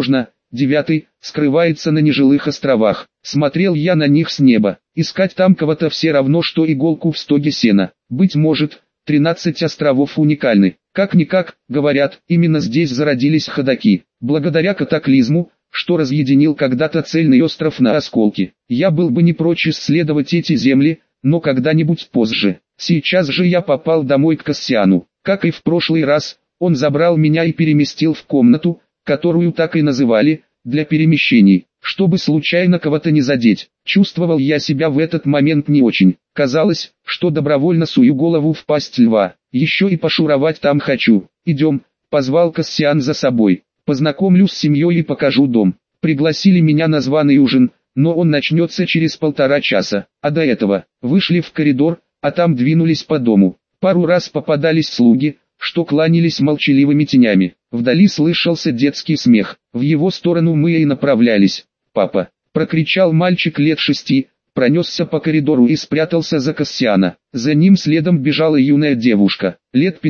9 скрывается на нежилых островах. Смотрел я на них с неба. Искать там кого-то все равно, что иголку в стоге сена. Быть может, 13 островов уникальны. Как-никак, говорят, именно здесь зародились ходаки. Благодаря катаклизму, что разъединил когда-то цельный остров на осколки. Я был бы не прочь исследовать эти земли, но когда-нибудь позже. Сейчас же я попал домой к Кассиану. Как и в прошлый раз, он забрал меня и переместил в комнату, которую так и называли, для перемещений, чтобы случайно кого-то не задеть. Чувствовал я себя в этот момент не очень. Казалось, что добровольно сую голову в пасть льва. Еще и пошуровать там хочу. Идем, позвал Кассиан за собой. Познакомлю с семьей и покажу дом. Пригласили меня на званый ужин, но он начнется через 1,5 часа. А до этого, вышли в коридор, а там двинулись по дому. Пару раз попадались слуги, что кланялись молчаливыми тенями. Вдали слышался детский смех. В его сторону мы и направлялись. «Папа!» — прокричал мальчик лет 6, пронесся по коридору и спрятался за Кассиана. За ним следом бежала юная девушка, лет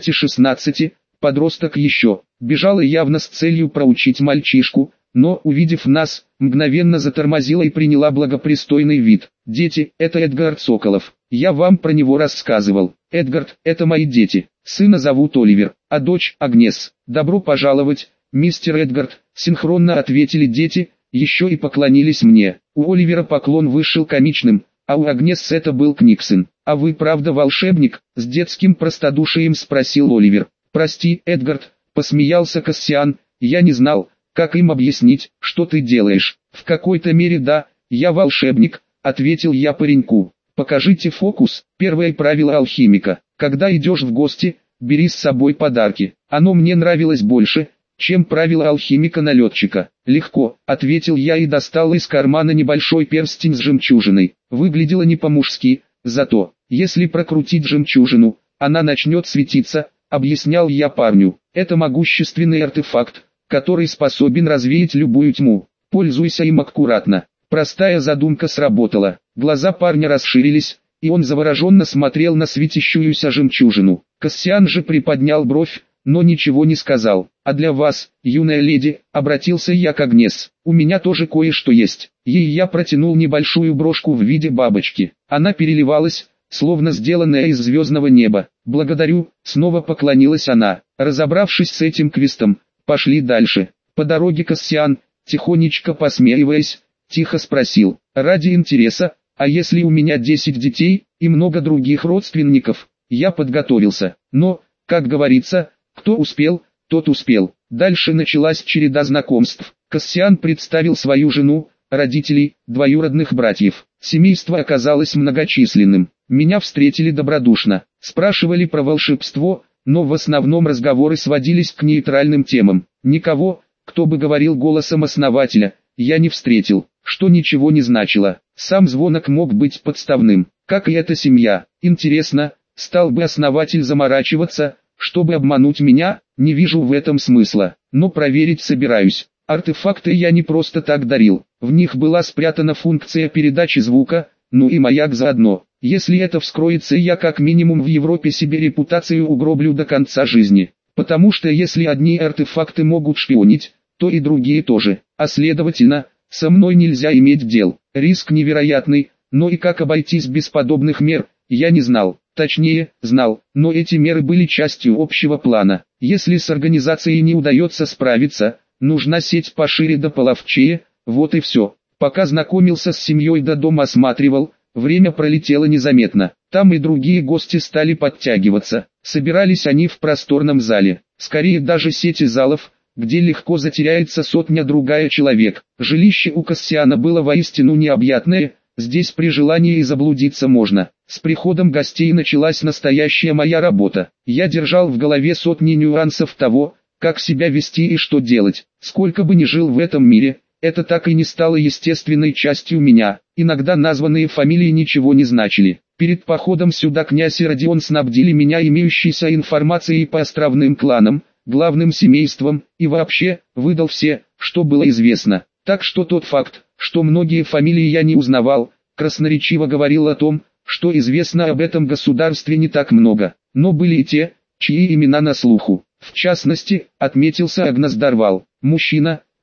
15-16, подросток еще. Бежала явно с целью проучить мальчишку, но, увидев нас, мгновенно затормозила и приняла благопристойный вид. «Дети, это Эдгард Соколов. Я вам про него рассказывал. Эдгард, это мои дети. Сына зовут Оливер, а дочь Агнес. Добро пожаловать, мистер Эдгард», синхронно ответили дети, еще и поклонились мне. У Оливера поклон вышел комичным, а у Агнес это был Книксон. «А вы правда волшебник?» — с детским простодушием спросил Оливер. «Прости, Эдгард», — посмеялся Кассиан, — «я не знал, как им объяснить, что ты делаешь». «В какой-то мере да, я волшебник», — ответил я пареньку. «Покажите фокус». Первое правило алхимика: когда идешь в гости, бери с собой подарки. Оно мне нравилось больше, чем правило алхимика-налетчика. «Легко», — ответил я и достал из кармана небольшой перстень с жемчужиной. Выглядело не по-мужски, зато, если прокрутить жемчужину, она начнет светиться, объяснял я парню. «Это могущественный артефакт, который способен развеять любую тьму. Пользуйся им аккуратно». Простая задумка сработала. Глаза парня расширились, и он завороженно смотрел на светящуюся жемчужину. Кассиан же приподнял бровь, но ничего не сказал. «А для вас, юная леди», — обратился я к Агнес, — «у меня тоже кое-что есть». Ей я протянул небольшую брошку в виде бабочки. Она переливалась, словно сделанная из звездного неба. «Благодарю», — снова поклонилась она. Разобравшись с этим квестом, пошли дальше. По дороге Кассиан, тихонечко посмеиваясь, тихо спросил: «Ради интереса, а если у меня 10 детей и много других родственников?» Я подготовился, но, как говорится, кто успел, тот успел. Дальше началась череда знакомств. Кассиан представил свою жену, родителей, двоюродных братьев. Семейство оказалось многочисленным. Меня встретили добродушно, спрашивали про волшебство, но в основном разговоры сводились к нейтральным темам. Никого, кто бы говорил голосом основателя, я не встретил, что ничего не значило. Сам звонок мог быть подставным, как и эта семья. Интересно, стал бы основатель заморачиваться, чтобы обмануть меня? Не вижу в этом смысла, но проверить собираюсь. Артефакты я не просто так дарил, в них была спрятана функция передачи звука, ну и маяк заодно. Если это вскроется, я как минимум в Европе себе репутацию угроблю до конца жизни. Потому что если одни артефакты могут шпионить, то и другие тоже, а следовательно, со мной нельзя иметь дел. Риск невероятный, но и как обойтись без подобных мер, я не знал. Точнее, знал, но эти меры были частью общего плана. Если с организацией не удается справиться, нужна сеть пошире да половчее, вот и все. Пока знакомился с семьей да дом осматривал, время пролетело незаметно. Там и другие гости стали подтягиваться. Собирались они в просторном зале, скорее даже сети залов, где легко затеряется сотня-другая человек. Жилище у Кассиана было воистину необъятное, здесь при желании и заблудиться можно. С приходом гостей началась настоящая моя работа. Я держал в голове сотни нюансов того, как себя вести и что делать. Сколько бы ни жил в этом мире, это так и не стало естественной частью меня. Иногда названные фамилии ничего не значили. Перед походом сюда князь и Родион снабдили меня имеющейся информацией по островным кланам, главным семействам, и вообще, выдал все, что было известно. Так что тот факт, что многие фамилии я не узнавал, красноречиво говорил о том, что известно об этом государстве не так много. Но были и те, чьи имена на слуху. В частности, отметился Агнес Дарвал, мужчина,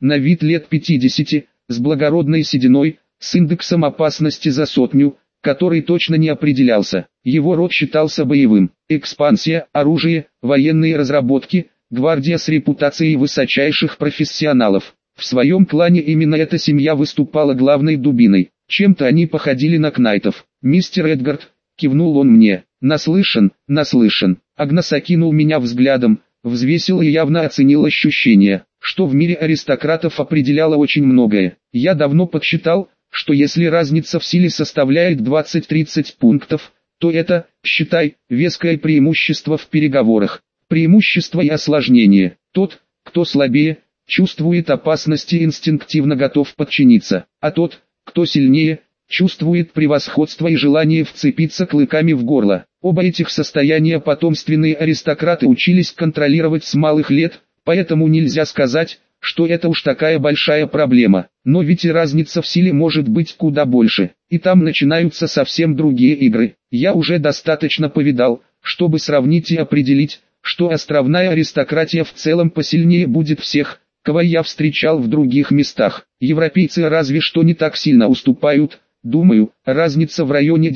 на вид лет 50, с благородной сединой, с индексом опасности за 100, который точно не определялся. Его род считался боевым. Экспансия, оружие, военные разработки, гвардия с репутацией высочайших профессионалов. В своем клане именно эта семья выступала главной дубиной. Чем-то они походили на Кнайтов. «Мистер Эдгард», — кивнул он мне, — «наслышан, наслышан». Агнес окинул меня взглядом, взвесил и явно оценил ощущения, что в мире аристократов определяло очень многое. Я давно подсчитал, что если разница в силе составляет 20-30 пунктов, то это, считай, веское преимущество в переговорах. Преимущество и осложнение. Тот, кто слабее, чувствует опасность и инстинктивно готов подчиниться, а тот, кто сильнее, чувствует превосходство и желание вцепиться клыками в горло. Оба этих состояния потомственные аристократы учились контролировать с малых лет, поэтому нельзя сказать, что это уж такая большая проблема. Но ведь и разница в силе может быть куда больше, и там начинаются совсем другие игры. Я уже достаточно повидал, чтобы сравнить и определить, что островная аристократия в целом посильнее будет всех, кого я встречал в других местах. Европейцы разве что не так сильно уступают, думаю, разница в районе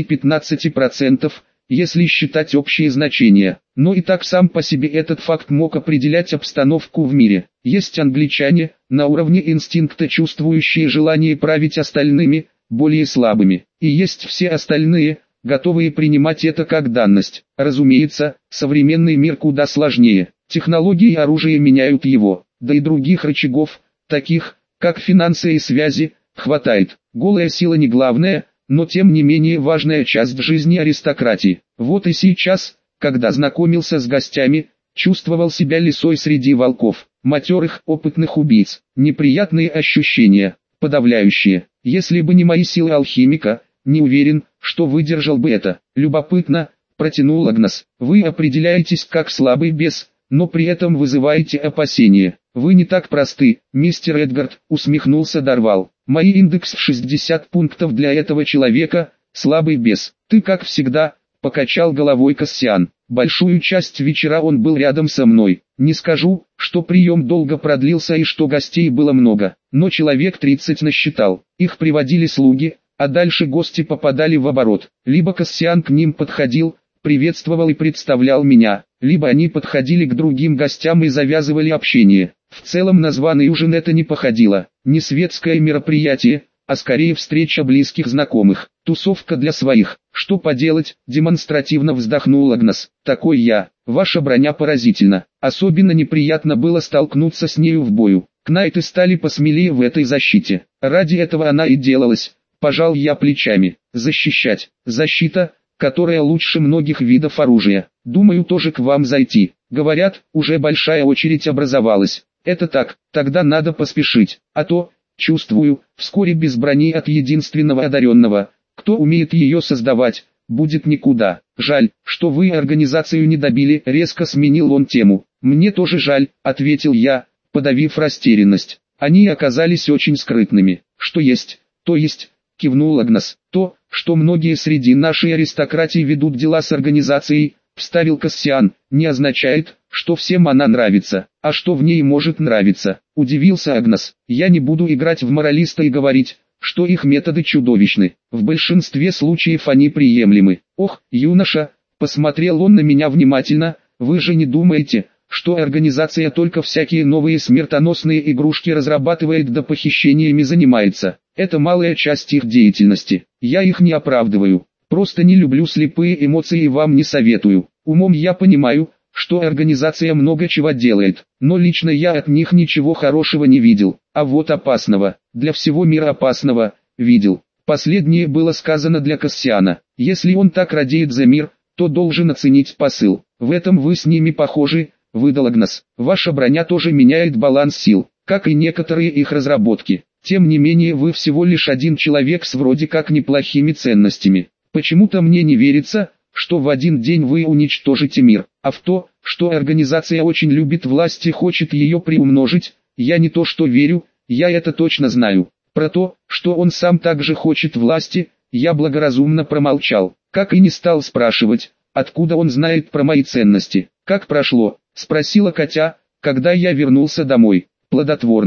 10-15%, если считать общие значения. Но и так сам по себе этот факт мог определять обстановку в мире. Есть англичане, на уровне инстинкта чувствующие желание править остальными, более слабыми. И есть все остальные, готовые принимать это как данность. Разумеется, современный мир куда сложнее. Технологии и оружие меняют его, да и других рычагов, таких, как финансы и связи, хватает. Голая сила не главная, но тем не менее важная часть жизни аристократии. Вот и сейчас, когда знакомился с гостями, чувствовал себя лисой среди волков, матерых, опытных убийц. Неприятные ощущения, подавляющие. Если бы не мои силы алхимика, не уверен, что выдержал бы это. Любопытно, протянул Агнес. Вы определяетесь как слабый бес, но при этом вызываете опасения. Вы не так просты, мистер Эдгард, усмехнулся Дарвал. Мой индекс в 60 пунктов для этого человека, слабый бес. Ты как всегда, покачал головой Кассиан. Большую часть вечера он был рядом со мной. Не скажу, что прием долго продлился и что гостей было много, но человек 30 насчитал. Их приводили слуги, а дальше гости попадали в оборот. Либо Кассиан к ним подходил, приветствовал и представлял меня, либо они подходили к другим гостям и завязывали общение. В целом на званый ужин это не походило, не светское мероприятие, а скорее встреча близких знакомых, тусовка для своих. Что поделать, демонстративно вздохнул Агнес. Такой я, ваша броня поразительна. Особенно неприятно было столкнуться с нею в бою. Кнайты стали посмелее в этой защите. Ради этого она и делалась, пожал я плечами. Защищать, защита, которая лучше многих видов оружия. Думаю тоже к вам зайти. Говорят, уже большая очередь образовалась. Это так, тогда надо поспешить, а то, чувствую, вскоре без брони от единственного одаренного, кто умеет ее создавать, будет никуда. Жаль, что вы организацию не добили, резко сменил он тему. Мне тоже жаль, ответил я, подавив растерянность. Они оказались очень скрытными. Что есть, то есть, кивнул Агнес. То, что многие среди нашей аристократии ведут дела с организацией, вставил Кассиан, не означает, что всем она нравится, а что в ней может нравиться. Удивился Агнес. Я не буду играть в моралиста и говорить, что их методы чудовищны. В большинстве случаев они приемлемы. Ох, юноша, посмотрел он на меня внимательно, вы же не думаете, что организация только всякие новые смертоносные игрушки разрабатывает да похищениями занимается. Это малая часть их деятельности. Я их не оправдываю. Просто не люблю слепые эмоции и вам не советую. Умом я понимаю, что организация много чего делает, но лично я от них ничего хорошего не видел, а вот опасного, для всего мира опасного, видел. Последнее было сказано для Кассиана. Если он так радеет за мир, то должен оценить посыл. В этом вы с ними похожи, выдал Агнес. Ваша броня тоже меняет баланс сил, как и некоторые их разработки. Тем не менее вы всего лишь один человек с вроде как неплохими ценностями. Почему-то мне не верится, что в один день вы уничтожите мир, а в то, что организация очень любит власть и хочет ее приумножить, я не то что верю, я это точно знаю. Про то, что он сам также хочет власти, я благоразумно промолчал, как и не стал спрашивать, откуда он знает про мои ценности. Как прошло, спросила Катя, когда я вернулся домой. Плодотворно.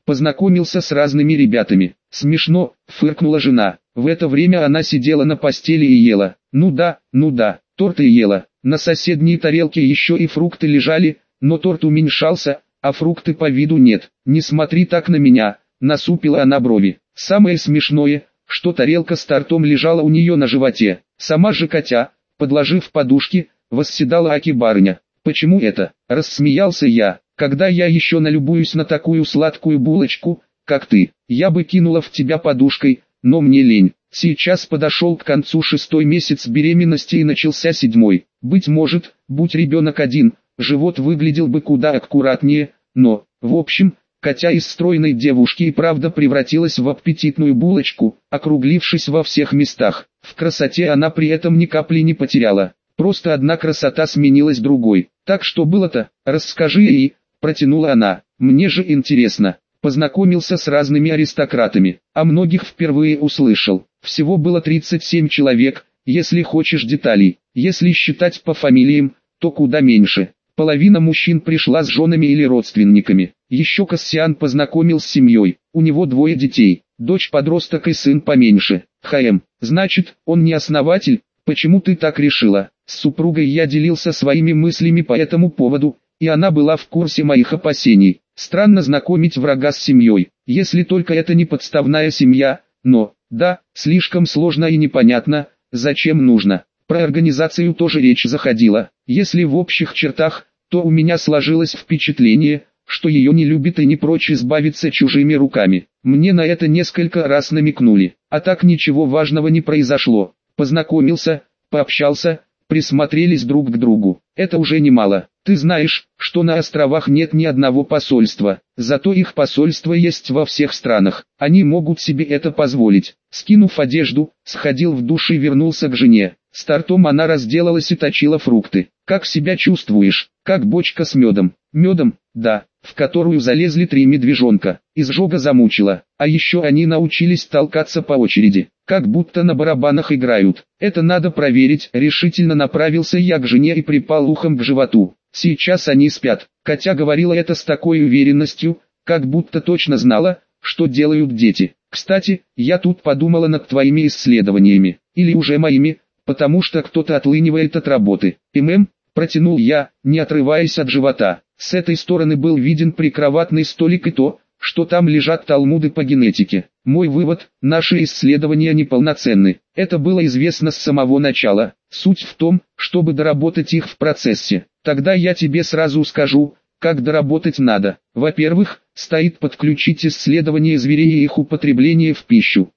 Познакомился с разными ребятами. Смешно, фыркнула жена. В это время она сидела на постели и ела. Ну да, торт и ела. На соседней тарелке еще и фрукты лежали, но торт уменьшался, а фрукты по виду нет. Не смотри так на меня, насупила она брови. Самое смешное, что тарелка с тортом лежала у нее на животе. Сама же Катя, подложив подушки, восседала аки-барыня. Почему это? Рассмеялся я. Когда я еще налюбуюсь на такую сладкую булочку, как ты, я бы кинула в тебя подушкой, но мне лень. Сейчас подошел к концу 6-й месяц беременности и начался 7-й. Быть может, будь ребенок один, живот выглядел бы куда аккуратнее, но, в общем, Катя из стройной девушки и правда превратилась в аппетитную булочку, округлившись во всех местах. В красоте она при этом ни капли не потеряла. Просто одна красота сменилась другой. Так что было-то, расскажи ей, протянула она. Мне же интересно. Познакомился с разными аристократами, а многих впервые услышал. Всего было 37 человек, если хочешь деталей. Если считать по фамилиям, то куда меньше. Половина мужчин пришла с женами или родственниками. Еще Кассиан познакомил с семьей. У него 2 детей, дочь-подросток и сын поменьше. Значит, он не основатель? Почему ты так решила? С супругой я делился своими мыслями по этому поводу, и она была в курсе моих опасений. Странно знакомить врага с семьей, если только это не подставная семья, но, да, слишком сложно и непонятно, зачем нужно. Про организацию тоже речь заходила. Если в общих чертах, то у меня сложилось впечатление, что ее не любит и не прочь избавиться чужими руками. Мне на это несколько раз намекнули, а так ничего важного не произошло. Познакомился, пообщался, присмотрелись друг к другу. Это уже немало. Ты знаешь, что на островах нет ни одного посольства, зато их посольство есть во всех странах. Они могут себе это позволить. Скинув одежду, сходил в душ и вернулся к жене. С тортом она разделалась и точила фрукты. Как себя чувствуешь? Как бочка с медом? Медом, да, в которую залезли 3 медвежонка. Изжога замучила. А еще они научились толкаться по очереди, как будто на барабанах играют. Это надо проверить. Решительно направился я к жене и припал ухом к животу. Сейчас они спят. Катя говорила это с такой уверенностью, как будто точно знала, что делают дети. Кстати, я тут подумала над твоими исследованиями, или уже моими, потому что кто-то отлынивает от работы. Протянул я, не отрываясь от живота. С этой стороны был виден прикроватный столик и то, что там лежат талмуды по генетике. Мой вывод: наши исследования неполноценны. Это было известно с самого начала. Суть в том, чтобы доработать их в процессе. Тогда я тебе сразу скажу, как доработать надо. Во-первых, стоит подключить исследования зверей и их употребление в пищу.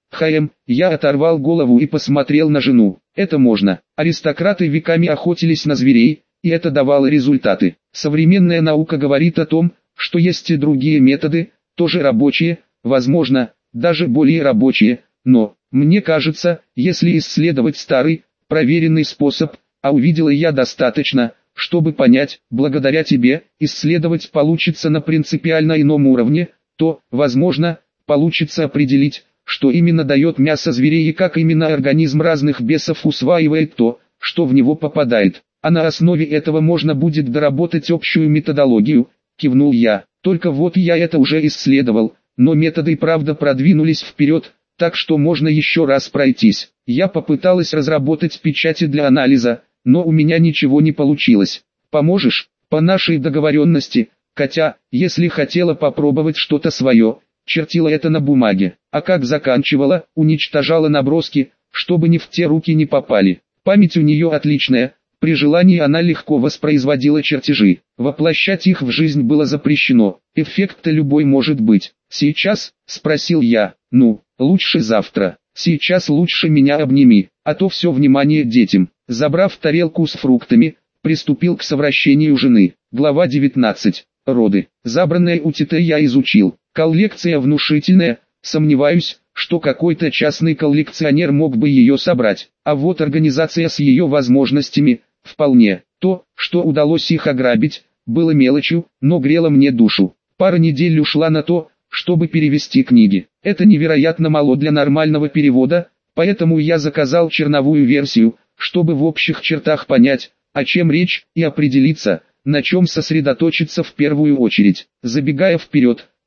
Я оторвал голову и посмотрел на жену. Это можно. Аристократы веками охотились на зверей, и это давало результаты. Современная наука говорит о том, что есть и другие методы, тоже рабочие, возможно, даже более рабочие, но, мне кажется, если исследовать старый, проверенный способ, а увидела я достаточно, чтобы понять, благодаря тебе, исследовать получится на принципиально ином уровне, то, возможно, получится определить, что именно дает мясо зверей и как именно организм разных бесов усваивает то, что в него попадает. А на основе этого можно будет доработать общую методологию, кивнул я. Только вот я это уже исследовал, но методы и правда продвинулись вперед, так что можно еще раз пройтись. Я попыталась разработать печати для анализа, но у меня ничего не получилось. Поможешь? По нашей договоренности, Катя, если хотела попробовать что-то свое, чертила это на бумаге, а как заканчивала, уничтожала наброски, чтобы ни в те руки не попали. Память у нее отличная, при желании она легко воспроизводила чертежи. Воплощать их в жизнь было запрещено, эффект-то любой может быть. Сейчас, спросил я, лучше завтра. Сейчас лучше меня обними, а то все внимание детям. Забрав тарелку с фруктами, приступил к совращению жены. Глава 19. Роды. Забранное у Тита я изучил. Коллекция внушительная, сомневаюсь, что какой-то частный коллекционер мог бы ее собрать. А вот организация с ее возможностями, вполне. То, что удалось их ограбить, было мелочью, но грело мне душу. Пара недель ушла на то, чтобы перевести книги. Это невероятно мало для нормального перевода, поэтому я заказал черновую версию, чтобы в общих чертах понять, о чем речь, и определиться, на чем сосредоточиться в первую очередь. Забегая вперед,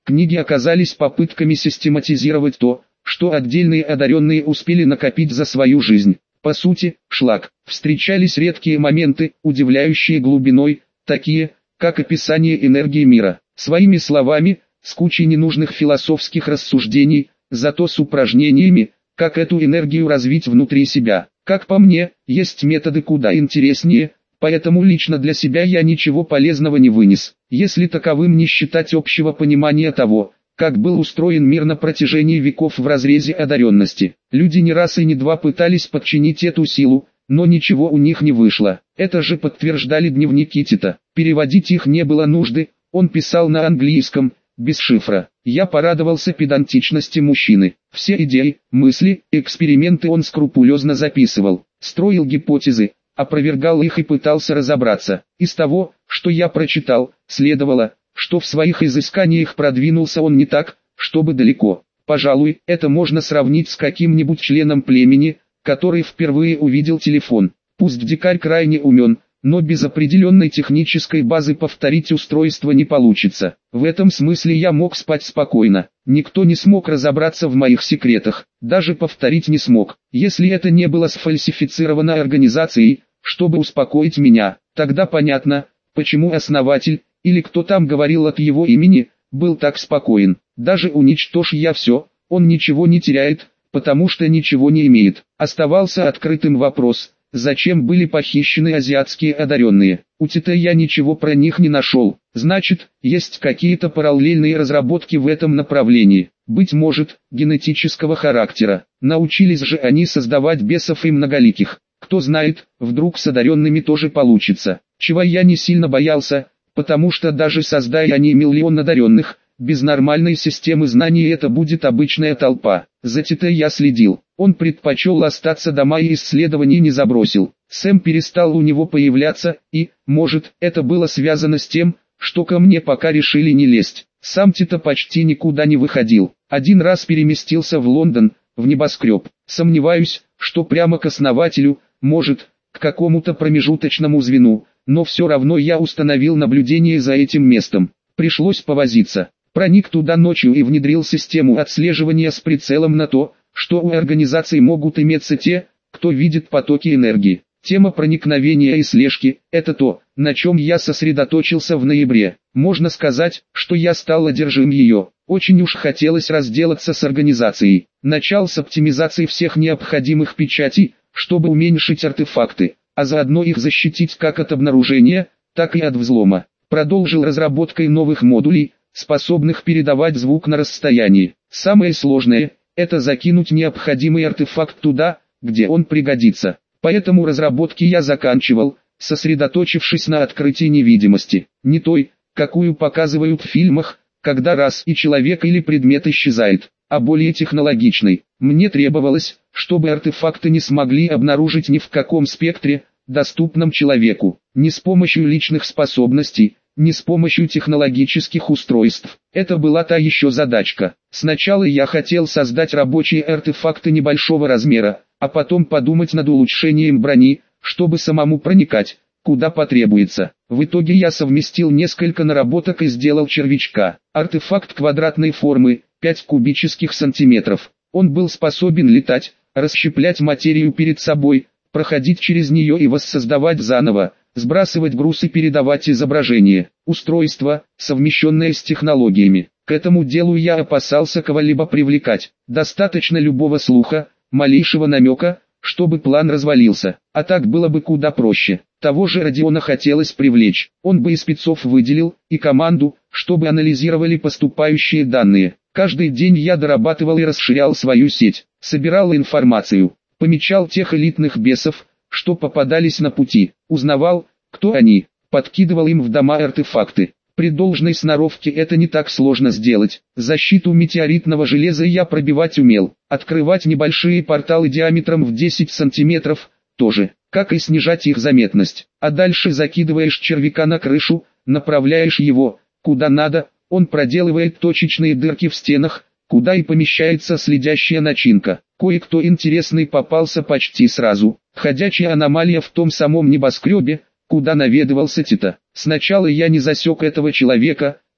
Книги оказались попытками систематизировать то, что отдельные одаренные успели накопить за свою жизнь. По сути, шлак. Встречались редкие моменты, удивляющие глубиной, такие, как описание энергии мира. Своими словами, с кучей ненужных философских рассуждений, зато с упражнениями, как эту энергию развить внутри себя. Как по мне, есть методы куда интереснее, поэтому лично для себя я ничего полезного не вынес, если таковым не считать общего понимания того, как был устроен мир на протяжении веков в разрезе одаренности. Люди не раз и не два пытались подчинить эту силу, но ничего у них не вышло. Это же подтверждали дневники Тита. Переводить их не было нужды, он писал на английском, без шифра. Я порадовался педантичности мужчины. Все идеи, мысли, эксперименты он скрупулезно записывал, строил гипотезы, опровергал их и пытался разобраться. Из того, что я прочитал, следовало, что в своих изысканиях продвинулся он не так, чтобы далеко. Пожалуй, это можно сравнить с каким-нибудь членом племени, который впервые увидел телефон. Пусть дикарь крайне умен, но без определенной технической базы повторить устройство не получится. В этом смысле я мог спать спокойно. Никто не смог разобраться в моих секретах, даже повторить не смог. Если это не было сфальсифицировано организацией, чтобы успокоить меня, тогда понятно, почему основатель, или кто там говорил от его имени, был так спокоен. Даже уничтожь я все, он ничего не теряет, потому что ничего не имеет. Оставался открытым вопрос, зачем были похищены азиатские одаренные. У Тита я ничего про них не нашел. Значит, есть какие-то параллельные разработки в этом направлении. Быть может, генетического характера. Научились же они создавать бесов и многоликих. Кто знает, вдруг с одаренными тоже получится. Чего я не сильно боялся, потому что даже создая они миллион одаренных, без нормальной системы знаний это будет обычная толпа. За Тита я следил. Он предпочел остаться дома и исследований не забросил. Сэм перестал у него появляться, и, может, это было связано с тем, что ко мне пока решили не лезть. Сам Тита почти никуда не выходил. Один раз переместился в Лондон, в небоскреб. Сомневаюсь, что прямо к основателю, может, к какому-то промежуточному звену, но все равно я установил наблюдение за этим местом. Пришлось повозиться. Проник туда ночью и внедрил систему отслеживания с прицелом на то, что у организаций могут иметься те, кто видит потоки энергии. Тема проникновения и слежки – это то, на чем я сосредоточился в ноябре. Можно сказать, что я стал одержим ее. Очень уж хотелось разделаться с организацией. Начал с оптимизации всех необходимых печатей, чтобы уменьшить артефакты, а заодно их защитить как от обнаружения, так и от взлома. Продолжил разработкой новых модулей, способных передавать звук на расстоянии. Самое сложное – это закинуть необходимый артефакт туда, где он пригодится. Поэтому разработки я заканчивал, сосредоточившись на открытии невидимости. Не той, какую показывают в фильмах, когда раз и человек или предмет исчезает, а более технологичной. Мне требовалось, чтобы артефакты не смогли обнаружить ни в каком спектре, доступном человеку, ни с помощью личных способностей, ни с помощью технологических устройств. Это была та еще задачка. Сначала я хотел создать рабочие артефакты небольшого размера, а потом подумать над улучшением брони, чтобы самому проникать, куда потребуется. В итоге я совместил несколько наработок и сделал червячка. Артефакт квадратной формы, 5 кубических сантиметров. Он был способен летать, расщеплять материю перед собой, проходить через нее и воссоздавать заново, сбрасывать груз и передавать изображение. Устройство, совмещенное с технологиями. К этому делу я опасался кого-либо привлекать. Достаточно любого слуха, малейшего намека, чтобы план развалился. А так было бы куда проще. Того же Родиона хотелось привлечь. Он бы и спецов выделил, и команду, чтобы анализировали поступающие данные. Каждый день я дорабатывал и расширял свою сеть. Собирал информацию. Помечал тех элитных бесов, что попадались на пути. Узнавал, кто они. Подкидывал им в дома артефакты. При должной сноровке это не так сложно сделать. Защиту метеоритного железа я пробивать умел. Открывать небольшие порталы диаметром в 10 сантиметров тоже, как и снижать их заметность. А дальше закидываешь червяка на крышу, направляешь его, куда надо, он проделывает точечные дырки в стенах, куда и помещается следящая начинка. Кое-кто интересный попался почти сразу. Ходячая аномалия в том самом небоскребе, куда наведывался Тита. Сначала я не засек этого человека,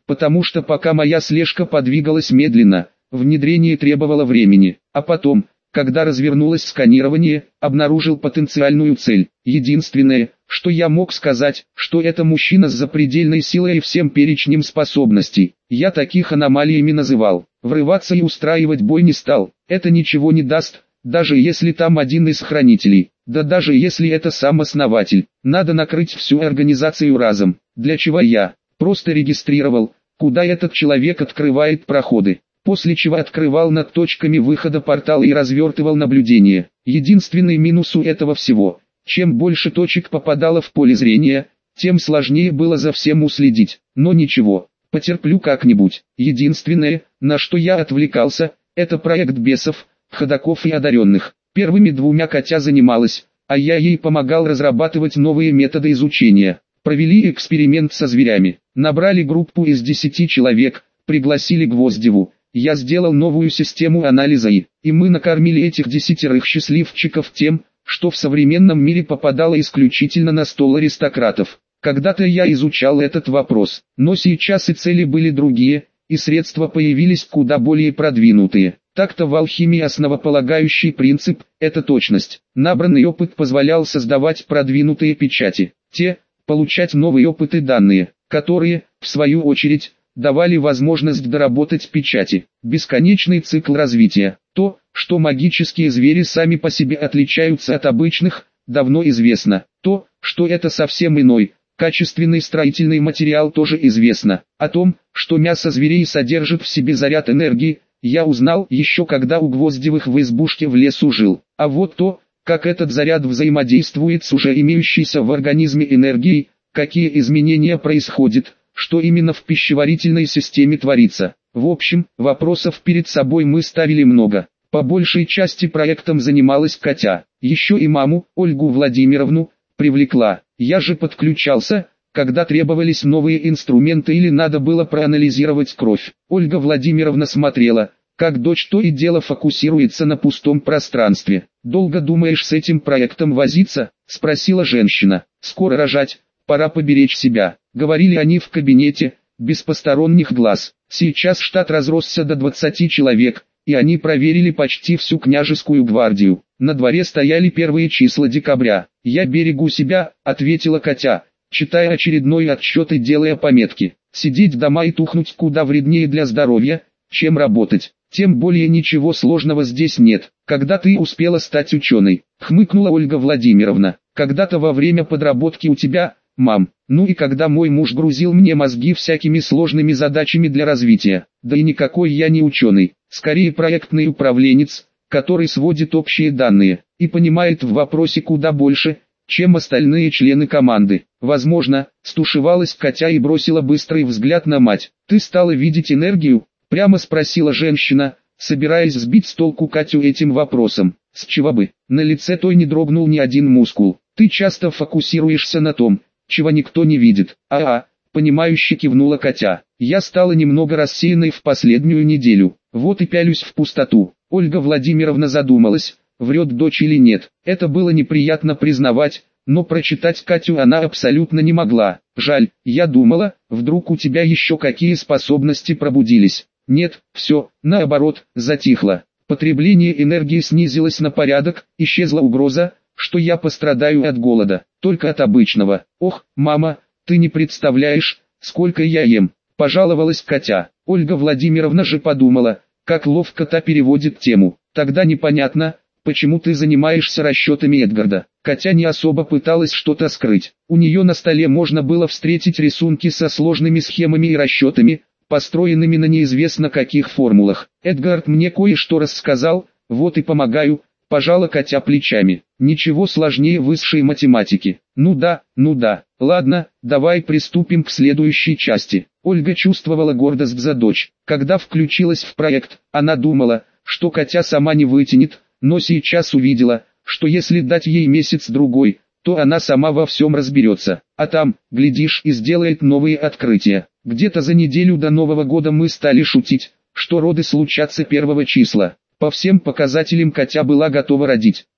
потому что пока моя слежка подвигалась медленно, внедрение требовало времени, а потом, когда развернулось сканирование, обнаружил потенциальную цель. Единственное, что я мог сказать, что это мужчина с запредельной силой и всем перечнем способностей. Я таких аномалиями называл. Врываться и устраивать бой не стал, это ничего не даст, даже если там один из хранителей. Да даже если это сам основатель, надо накрыть всю организацию разом. Для чего я просто регистрировал, куда этот человек открывает проходы, после чего открывал над точками выхода портал и развертывал наблюдение. Единственный минус у этого всего: чем больше точек попадало в поле зрения, тем сложнее было за всем уследить. Но ничего, потерплю как-нибудь. Единственное, на что я отвлекался, это проект бесов, ходоков и одаренных. Первыми двумя Катя занималась, а я ей помогал разрабатывать новые методы изучения. Провели эксперимент со зверями, набрали группу из 10 человек, пригласили Гвоздеву. Я сделал новую систему анализа и мы накормили этих 10 счастливчиков тем, что в современном мире попадало исключительно на стол аристократов. Когда-то я изучал этот вопрос, но сейчас и цели были другие, и средства появились куда более продвинутые. Так-то в алхимии основополагающий принцип – это точность. Набранный опыт позволял создавать продвинутые печати, получать новые опыты данные, которые, в свою очередь, давали возможность доработать печати. Бесконечный цикл развития. То, что магические звери сами по себе отличаются от обычных, давно известно. То, что это совсем иной, качественный строительный материал, тоже известно. О том, что мясо зверей содержит в себе заряд энергии, я узнал еще когда у Гвоздевых в избушке в лесу жил. А вот то, как этот заряд взаимодействует с уже имеющейся в организме энергией, какие изменения происходят, что именно в пищеварительной системе творится. В общем, вопросов перед собой мы ставили много. По большей части проектом занималась Катя. Еще и маму, Ольгу Владимировну, привлекла. Я же подключался, когда требовались новые инструменты или надо было проанализировать кровь. Ольга Владимировна смотрела, как дочь то и дело фокусируется на пустом пространстве. «Долго думаешь с этим проектом возиться?» – спросила женщина. «Скоро рожать, пора поберечь себя», – говорили они в кабинете, без посторонних глаз. Сейчас штат разросся до 20 человек, и они проверили почти всю княжескую гвардию. На дворе стояли первые числа декабря. «Я берегу себя», – ответила Катя, читая очередной отчет и делая пометки. «Сидеть дома и тухнуть куда вреднее для здоровья, чем работать. Тем более ничего сложного здесь нет. Когда ты успела стать ученой?» — хмыкнула Ольга Владимировна. «Когда-то во время подработки у тебя, мам. Ну и когда мой муж грузил мне мозги всякими сложными задачами для развития. Да и никакой я не ученый, скорее проектный управленец, который сводит общие данные и понимает в вопросе куда больше, чем остальные члены команды». «Возможно», — стушевалась Катя и бросила быстрый взгляд на мать. «Ты стала видеть энергию?» — прямо спросила женщина, собираясь сбить с толку Катю этим вопросом. «С чего бы?» На лице той не дрогнул ни один мускул. «Ты часто фокусируешься на том, чего никто не видит». Понимающе кивнула Катя. «Я стала немного рассеянной в последнюю неделю. Вот и пялюсь в пустоту». Ольга Владимировна задумалась, врет дочь или нет. Это было неприятно признавать, но прочитать Катю она абсолютно не могла. «Жаль, я думала, вдруг у тебя еще какие способности пробудились». Нет, все, наоборот, затихло. Потребление энергии снизилось на порядок, исчезла угроза, что я пострадаю от голода, только от обычного. «Ох, мама, ты не представляешь, сколько я ем», – пожаловалась Катя. Ольга Владимировна же подумала, как ловко та переводит тему. «Тогда непонятно, почему ты занимаешься расчетами Эдгарда». Катя не особо пыталась что-то скрыть. У нее на столе можно было встретить рисунки со сложными схемами и расчетами, построенными на неизвестно каких формулах. «Эдгард мне кое-что рассказал, вот и помогаю», – пожала Катя плечами. «Ничего сложнее высшей математики». Ну да, ладно, давай приступим к следующей части». Ольга чувствовала гордость за дочь. Когда включилась в проект, она думала, что Катя сама не вытянет, но сейчас увидела, что если дать ей месяц-другой, то она сама во всем разберется, а там, глядишь, и сделает новые открытия. Где-то за неделю до Нового года мы стали шутить, что роды случатся 1 числа. По всем показателям Катя была готова родить.